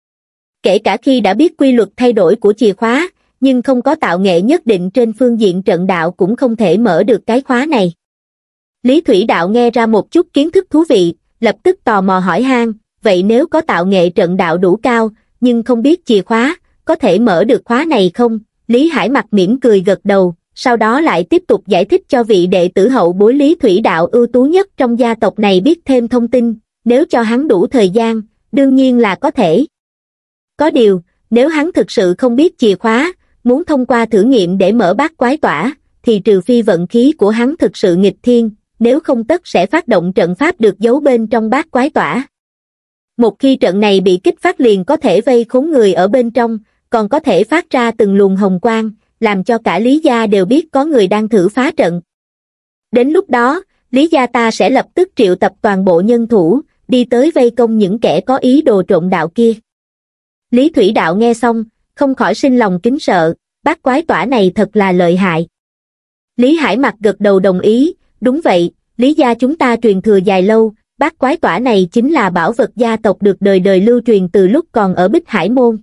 Kể cả khi đã biết quy luật thay đổi của chìa khóa, nhưng không có tạo nghệ nhất định trên phương diện trận đạo cũng không thể mở được cái khóa này. Lý Thủy Đạo nghe ra một chút kiến thức thú vị, lập tức tò mò hỏi han, vậy nếu có tạo nghệ trận đạo đủ cao, nhưng không biết chìa khóa, có thể mở được khóa này không? Lý Hải Mặc mỉm cười gật đầu, sau đó lại tiếp tục giải thích cho vị đệ tử hậu bối Lý Thủy Đạo ưu tú nhất trong gia tộc này biết thêm thông tin, nếu cho hắn đủ thời gian, đương nhiên là có thể. Có điều, nếu hắn thực sự không biết chìa khóa, muốn thông qua thử nghiệm để mở bát quái tỏa, thì trừ phi vận khí của hắn thực sự nghịch thiên, nếu không tất sẽ phát động trận pháp được giấu bên trong bát quái tỏa. Một khi trận này bị kích phát liền có thể vây khốn người ở bên trong, còn có thể phát ra từng luồng hồng quang, làm cho cả Lý gia đều biết có người đang thử phá trận. Đến lúc đó, Lý gia ta sẽ lập tức triệu tập toàn bộ nhân thủ, đi tới vây công những kẻ có ý đồ trộm đạo kia. Lý Thủy Đạo nghe xong, không khỏi sinh lòng kính sợ, bát quái tỏa này thật là lợi hại. Lý Hải Mặc gật đầu đồng ý, đúng vậy, Lý gia chúng ta truyền thừa dài lâu, bát quái tỏa này chính là bảo vật gia tộc được đời đời lưu truyền từ lúc còn ở Bích Hải Môn.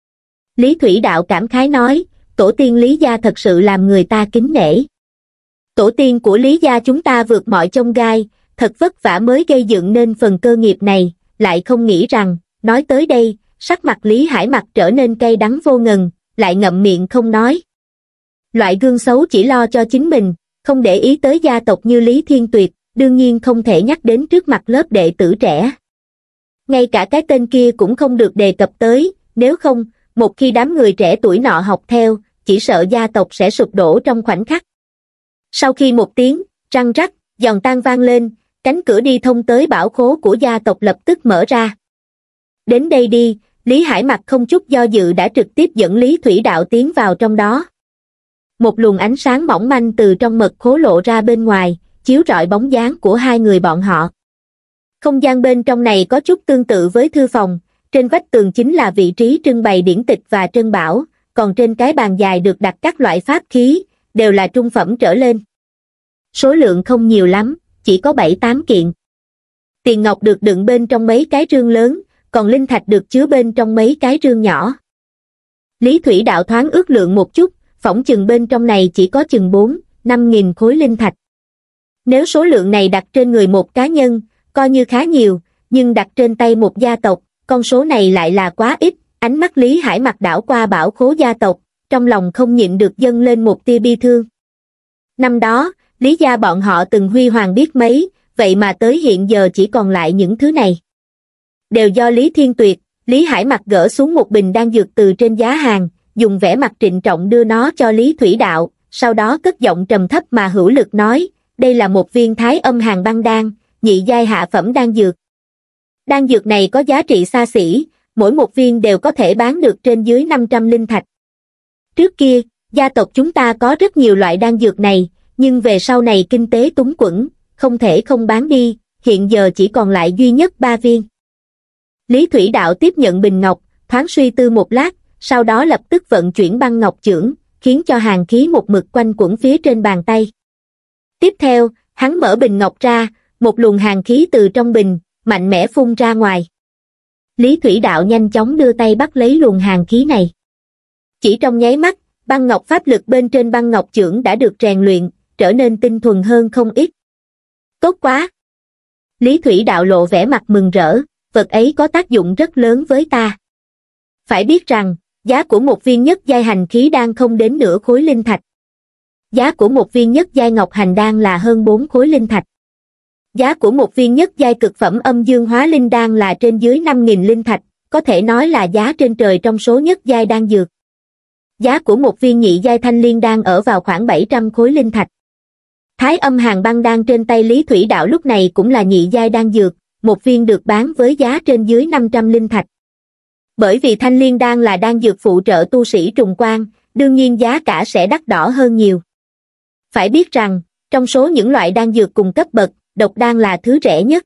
Lý Thủy Đạo cảm khái nói, tổ tiên Lý gia thật sự làm người ta kính nể. Tổ tiên của Lý gia chúng ta vượt mọi chông gai, thật vất vả mới gây dựng nên phần cơ nghiệp này, lại không nghĩ rằng, nói tới đây, sắc mặt Lý Hải Mặc trở nên cay đắng vô ngần, lại ngậm miệng không nói. Loại gương xấu chỉ lo cho chính mình, không để ý tới gia tộc như Lý Thiên Tuyệt, đương nhiên không thể nhắc đến trước mặt lớp đệ tử trẻ. Ngay cả cái tên kia cũng không được đề cập tới, nếu không, một khi đám người trẻ tuổi nọ học theo, chỉ sợ gia tộc sẽ sụp đổ trong khoảnh khắc. Sau khi một tiếng, răng rắc, giòn tan vang lên, cánh cửa đi thông tới bảo khố của gia tộc lập tức mở ra. Đến đây đi, Lý Hải Mặc không chút do dự đã trực tiếp dẫn Lý Thủy Đạo tiến vào trong đó. Một luồng ánh sáng mỏng manh từ trong mật khố lộ ra bên ngoài, chiếu rọi bóng dáng của hai người bọn họ. Không gian bên trong này có chút tương tự với thư phòng, trên vách tường chính là vị trí trưng bày điển tịch và trân bảo, còn trên cái bàn dài được đặt các loại pháp khí, đều là trung phẩm trở lên. Số lượng không nhiều lắm, chỉ có bảy tám kiện. Tiền ngọc được đựng bên trong mấy cái rương lớn, còn linh thạch được chứa bên trong mấy cái rương nhỏ. Lý Thủy Đạo thoáng ước lượng một chút, phỏng chừng bên trong này chỉ có chừng bốn, năm nghìn khối linh thạch. Nếu số lượng này đặt trên người một cá nhân, coi như khá nhiều, nhưng đặt trên tay một gia tộc, con số này lại là quá ít. Ánh mắt Lý Hải Mặc đảo qua bảo khố gia tộc, trong lòng không nhịn được dâng lên một tia bi thương. Năm đó, Lý gia bọn họ từng huy hoàng biết mấy, vậy mà tới hiện giờ chỉ còn lại những thứ này. Đều do Lý Thiên Tuyệt. Lý Hải Mặc gỡ xuống một bình đan dược từ trên giá hàng, dùng vẻ mặt trịnh trọng đưa nó cho Lý Thủy Đạo, sau đó cất giọng trầm thấp mà hữu lực nói, đây là một viên thái âm hàn băng đan, nhị giai hạ phẩm đan dược. Đan dược này có giá trị xa xỉ, mỗi một viên đều có thể bán được trên dưới năm trăm linh thạch. Trước kia, gia tộc chúng ta có rất nhiều loại đan dược này, nhưng về sau này kinh tế túng quẫn, không thể không bán đi, hiện giờ chỉ còn lại duy nhất ba viên. Lý Thủy Đạo tiếp nhận bình ngọc, thoáng suy tư một lát, sau đó lập tức vận chuyển băng ngọc chưởng, khiến cho hàn khí một mực quanh quẩn phía trên bàn tay. Tiếp theo, hắn mở bình ngọc ra, một luồng hàn khí từ trong bình, mạnh mẽ phun ra ngoài. Lý Thủy Đạo nhanh chóng đưa tay bắt lấy luồng hàn khí này. Chỉ trong nháy mắt, băng ngọc pháp lực bên trên băng ngọc chưởng đã được rèn luyện, trở nên tinh thuần hơn không ít. Tốt quá! Lý Thủy Đạo lộ vẻ mặt mừng rỡ, vật ấy có tác dụng rất lớn với ta. Phải biết rằng, giá của một viên nhất giai hành khí đan không đến nửa khối linh thạch. Giá của một viên nhất giai ngọc hành đan là hơn bốn khối linh thạch. Giá của một viên nhất giai cực phẩm âm dương hóa linh đan là trên dưới năm nghìn linh thạch, có thể nói là giá trên trời trong số nhất giai đan dược. Giá của một viên nhị giai thanh liên đan ở vào khoảng bảy trăm khối linh thạch. Thái âm hàn băng đan trên tay Lý Thủy Đạo lúc này cũng là nhị giai đan dược, một viên được bán với giá trên dưới năm trăm linh thạch. Bởi vì thanh liên đan là đan dược phụ trợ tu sĩ trùng quan, đương nhiên giá cả sẽ đắt đỏ hơn nhiều. Phải biết rằng, trong số những loại đan dược cùng cấp bậc, độc đan là thứ rẻ nhất.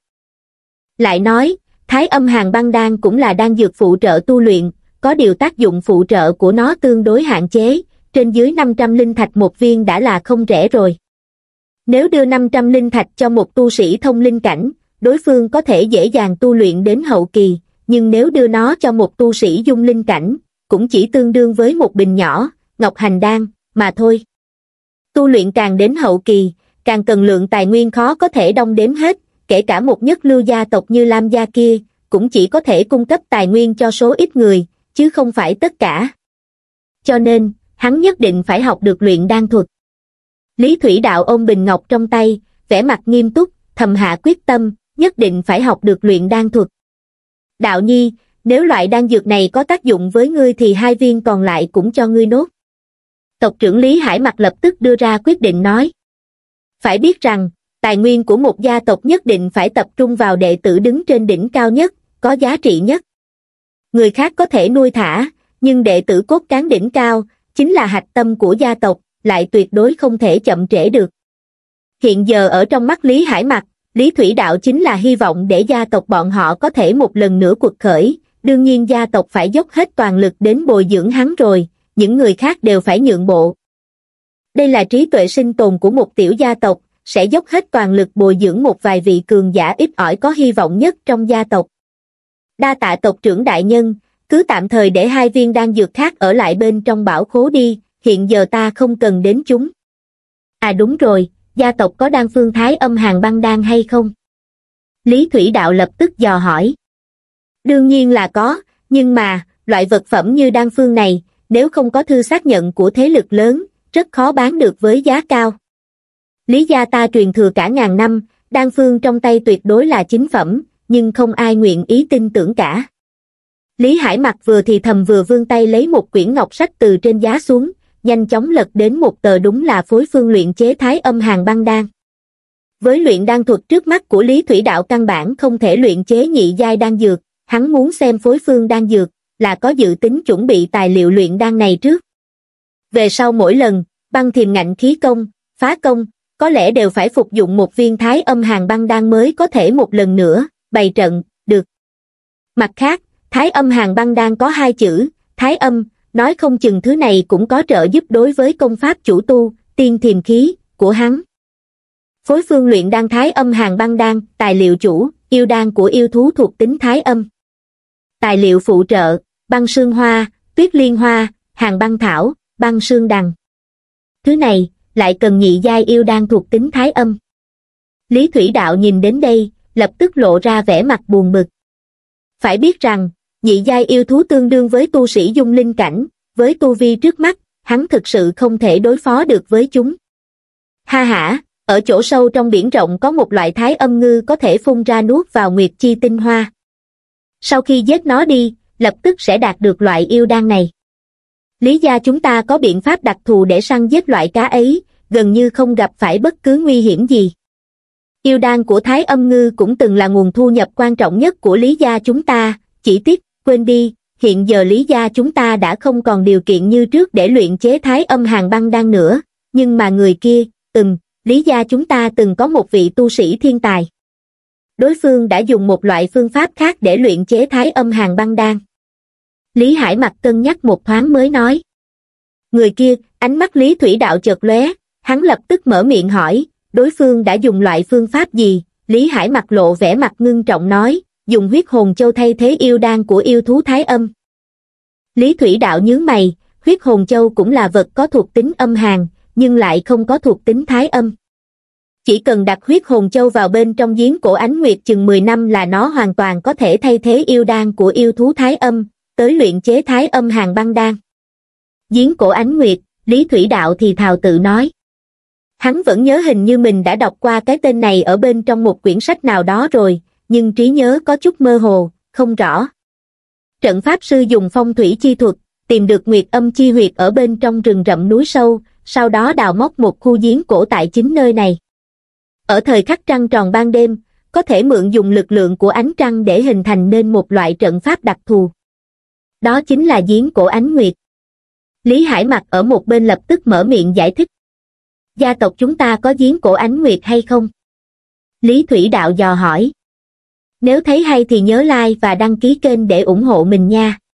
Lại nói, thái âm hàn băng đan cũng là đan dược phụ trợ tu luyện, có điều tác dụng phụ trợ của nó tương đối hạn chế, trên dưới năm trăm linh thạch một viên đã là không rẻ rồi. Nếu đưa năm trăm linh thạch cho một tu sĩ thông linh cảnh, đối phương có thể dễ dàng tu luyện đến hậu kỳ, nhưng nếu đưa nó cho một tu sĩ dung linh cảnh, cũng chỉ tương đương với một bình nhỏ, ngọc hành đan, mà thôi. Tu luyện càng đến hậu kỳ, càng cần lượng tài nguyên khó có thể đong đếm hết, kể cả một nhất lưu gia tộc như Lam gia kia, cũng chỉ có thể cung cấp tài nguyên cho số ít người, chứ không phải tất cả. Cho nên, hắn nhất định phải học được luyện đan thuật. Lý Thủy Đạo ôm bình ngọc trong tay, vẻ mặt nghiêm túc, thầm hạ quyết tâm, nhất định phải học được luyện đan thuật. Đạo nhi, nếu loại đan dược này có tác dụng với ngươi thì hai viên còn lại cũng cho ngươi nốt. Tộc trưởng Lý Hải Mặc lập tức đưa ra quyết định nói. Phải biết rằng, tài nguyên của một gia tộc nhất định phải tập trung vào đệ tử đứng trên đỉnh cao nhất, có giá trị nhất. Người khác có thể nuôi thả, nhưng đệ tử cốt cán đỉnh cao, chính là hạch tâm của gia tộc, lại tuyệt đối không thể chậm trễ được. Hiện giờ ở trong mắt Lý Hải Mặc, Lý Thủy Đạo chính là hy vọng để gia tộc bọn họ có thể một lần nữa quật khởi, đương nhiên gia tộc phải dốc hết toàn lực đến bồi dưỡng hắn rồi, những người khác đều phải nhượng bộ. Đây là trí tuệ sinh tồn của một tiểu gia tộc, sẽ dốc hết toàn lực bồi dưỡng một vài vị cường giả ít ỏi có hy vọng nhất trong gia tộc. Đa tạ tộc trưởng đại nhân, cứ tạm thời để hai viên đan dược khác ở lại bên trong bảo khố đi, hiện giờ ta không cần đến chúng. À đúng rồi, gia tộc có đan phương Thái Âm Hàn Băng Đan hay không? Lý Thủy Đạo lập tức dò hỏi. Đương nhiên là có, nhưng mà, loại vật phẩm như đan phương này, nếu không có thư xác nhận của thế lực lớn, rất khó bán được với giá cao. Lý gia ta truyền thừa cả ngàn năm, đan phương trong tay tuyệt đối là chính phẩm, nhưng không ai nguyện ý tin tưởng cả. Lý Hải Mặc vừa thì thầm vừa vươn tay lấy một quyển ngọc sách từ trên giá xuống, nhanh chóng lật đến một tờ, đúng là phối phương luyện chế Thái Âm Hàn Băng Đan. Với luyện đan thuật trước mắt của Lý Thủy Đạo căn bản không thể luyện chế nhị giai đan dược, hắn muốn xem phối phương đan dược, là có dự tính chuẩn bị tài liệu luyện đan này trước. Về sau mỗi lần, băng thiềm ngạnh khí công, phá công, có lẽ đều phải phục dụng một viên Thái Âm Hàn Băng Đan mới có thể một lần nữa bày trận được. Mặt khác, Thái Âm Hàn Băng Đan có hai chữ, Thái Âm, nói không chừng thứ này cũng có trợ giúp đối với công pháp chủ tu, tiên thiềm khí, của hắn. Phối phương luyện đan Thái Âm Hàn Băng Đan, tài liệu chủ, yêu đan của yêu thú thuộc tính Thái Âm. Tài liệu phụ trợ, băng sương hoa, tuyết liên hoa, hàn băng thảo, băng sương đằng. Thứ này, lại cần nhị giai yêu đan thuộc tính Thái Âm. Lý Thủy Đạo nhìn đến đây, lập tức lộ ra vẻ mặt buồn bực. Phải biết rằng, nhị giai yêu thú tương đương với tu sĩ dung linh cảnh, với tu vi trước mắt, hắn thực sự không thể đối phó được với chúng. Ha hả, ở chỗ sâu trong biển rộng có một loại Thái Âm ngư có thể phun ra nuốt vào nguyệt chi tinh hoa. Sau khi giết nó đi, lập tức sẽ đạt được loại yêu đan này. Lý gia chúng ta có biện pháp đặc thù để săn giết loại cá ấy, gần như không gặp phải bất cứ nguy hiểm gì. Yêu đan của Thái Âm ngư cũng từng là nguồn thu nhập quan trọng nhất của Lý gia chúng ta, chỉ tiếc, quên đi, hiện giờ Lý gia chúng ta đã không còn điều kiện như trước để luyện chế Thái Âm Hàn Băng Đan nữa, nhưng mà người kia, ừm, Lý gia chúng ta từng có một vị tu sĩ thiên tài. Đối phương đã dùng một loại phương pháp khác để luyện chế Thái Âm Hàn Băng Đan. Lý Hải Mặc cân nhắc một thoáng mới nói. Người kia, ánh mắt Lý Thủy Đạo chợt lóe, hắn lập tức mở miệng hỏi, đối phương đã dùng loại phương pháp gì? Lý Hải Mặc lộ vẻ mặt ngưng trọng nói, dùng huyết hồn châu thay thế yêu đan của yêu thú Thái Âm. Lý Thủy Đạo nhướng mày, huyết hồn châu cũng là vật có thuộc tính âm hàn, nhưng lại không có thuộc tính Thái Âm. Chỉ cần đặt huyết hồn châu vào bên trong giếng cổ ánh nguyệt chừng mười năm là nó hoàn toàn có thể thay thế yêu đan của yêu thú Thái Âm, tới luyện chế Thái Âm Hàn Băng Đan. Giếng cổ ánh nguyệt, Lý Thủy Đạo thì thào tự nói. Hắn vẫn nhớ hình như mình đã đọc qua cái tên này ở bên trong một quyển sách nào đó rồi, nhưng trí nhớ có chút mơ hồ, không rõ. Trận pháp sư dùng phong thủy chi thuật, tìm được nguyệt âm chi huyệt ở bên trong rừng rậm núi sâu, sau đó đào móc một khu giếng cổ tại chính nơi này. Ở thời khắc trăng tròn ban đêm, có thể mượn dùng lực lượng của ánh trăng để hình thành nên một loại trận pháp đặc thù. Đó chính là giếng cổ ánh nguyệt. Lý Hải Mặc ở một bên lập tức mở miệng giải thích. Gia tộc chúng ta có giếng cổ ánh nguyệt hay không? Lý Thủy Đạo dò hỏi. Nếu thấy hay thì nhớ like và đăng ký kênh để ủng hộ mình nha.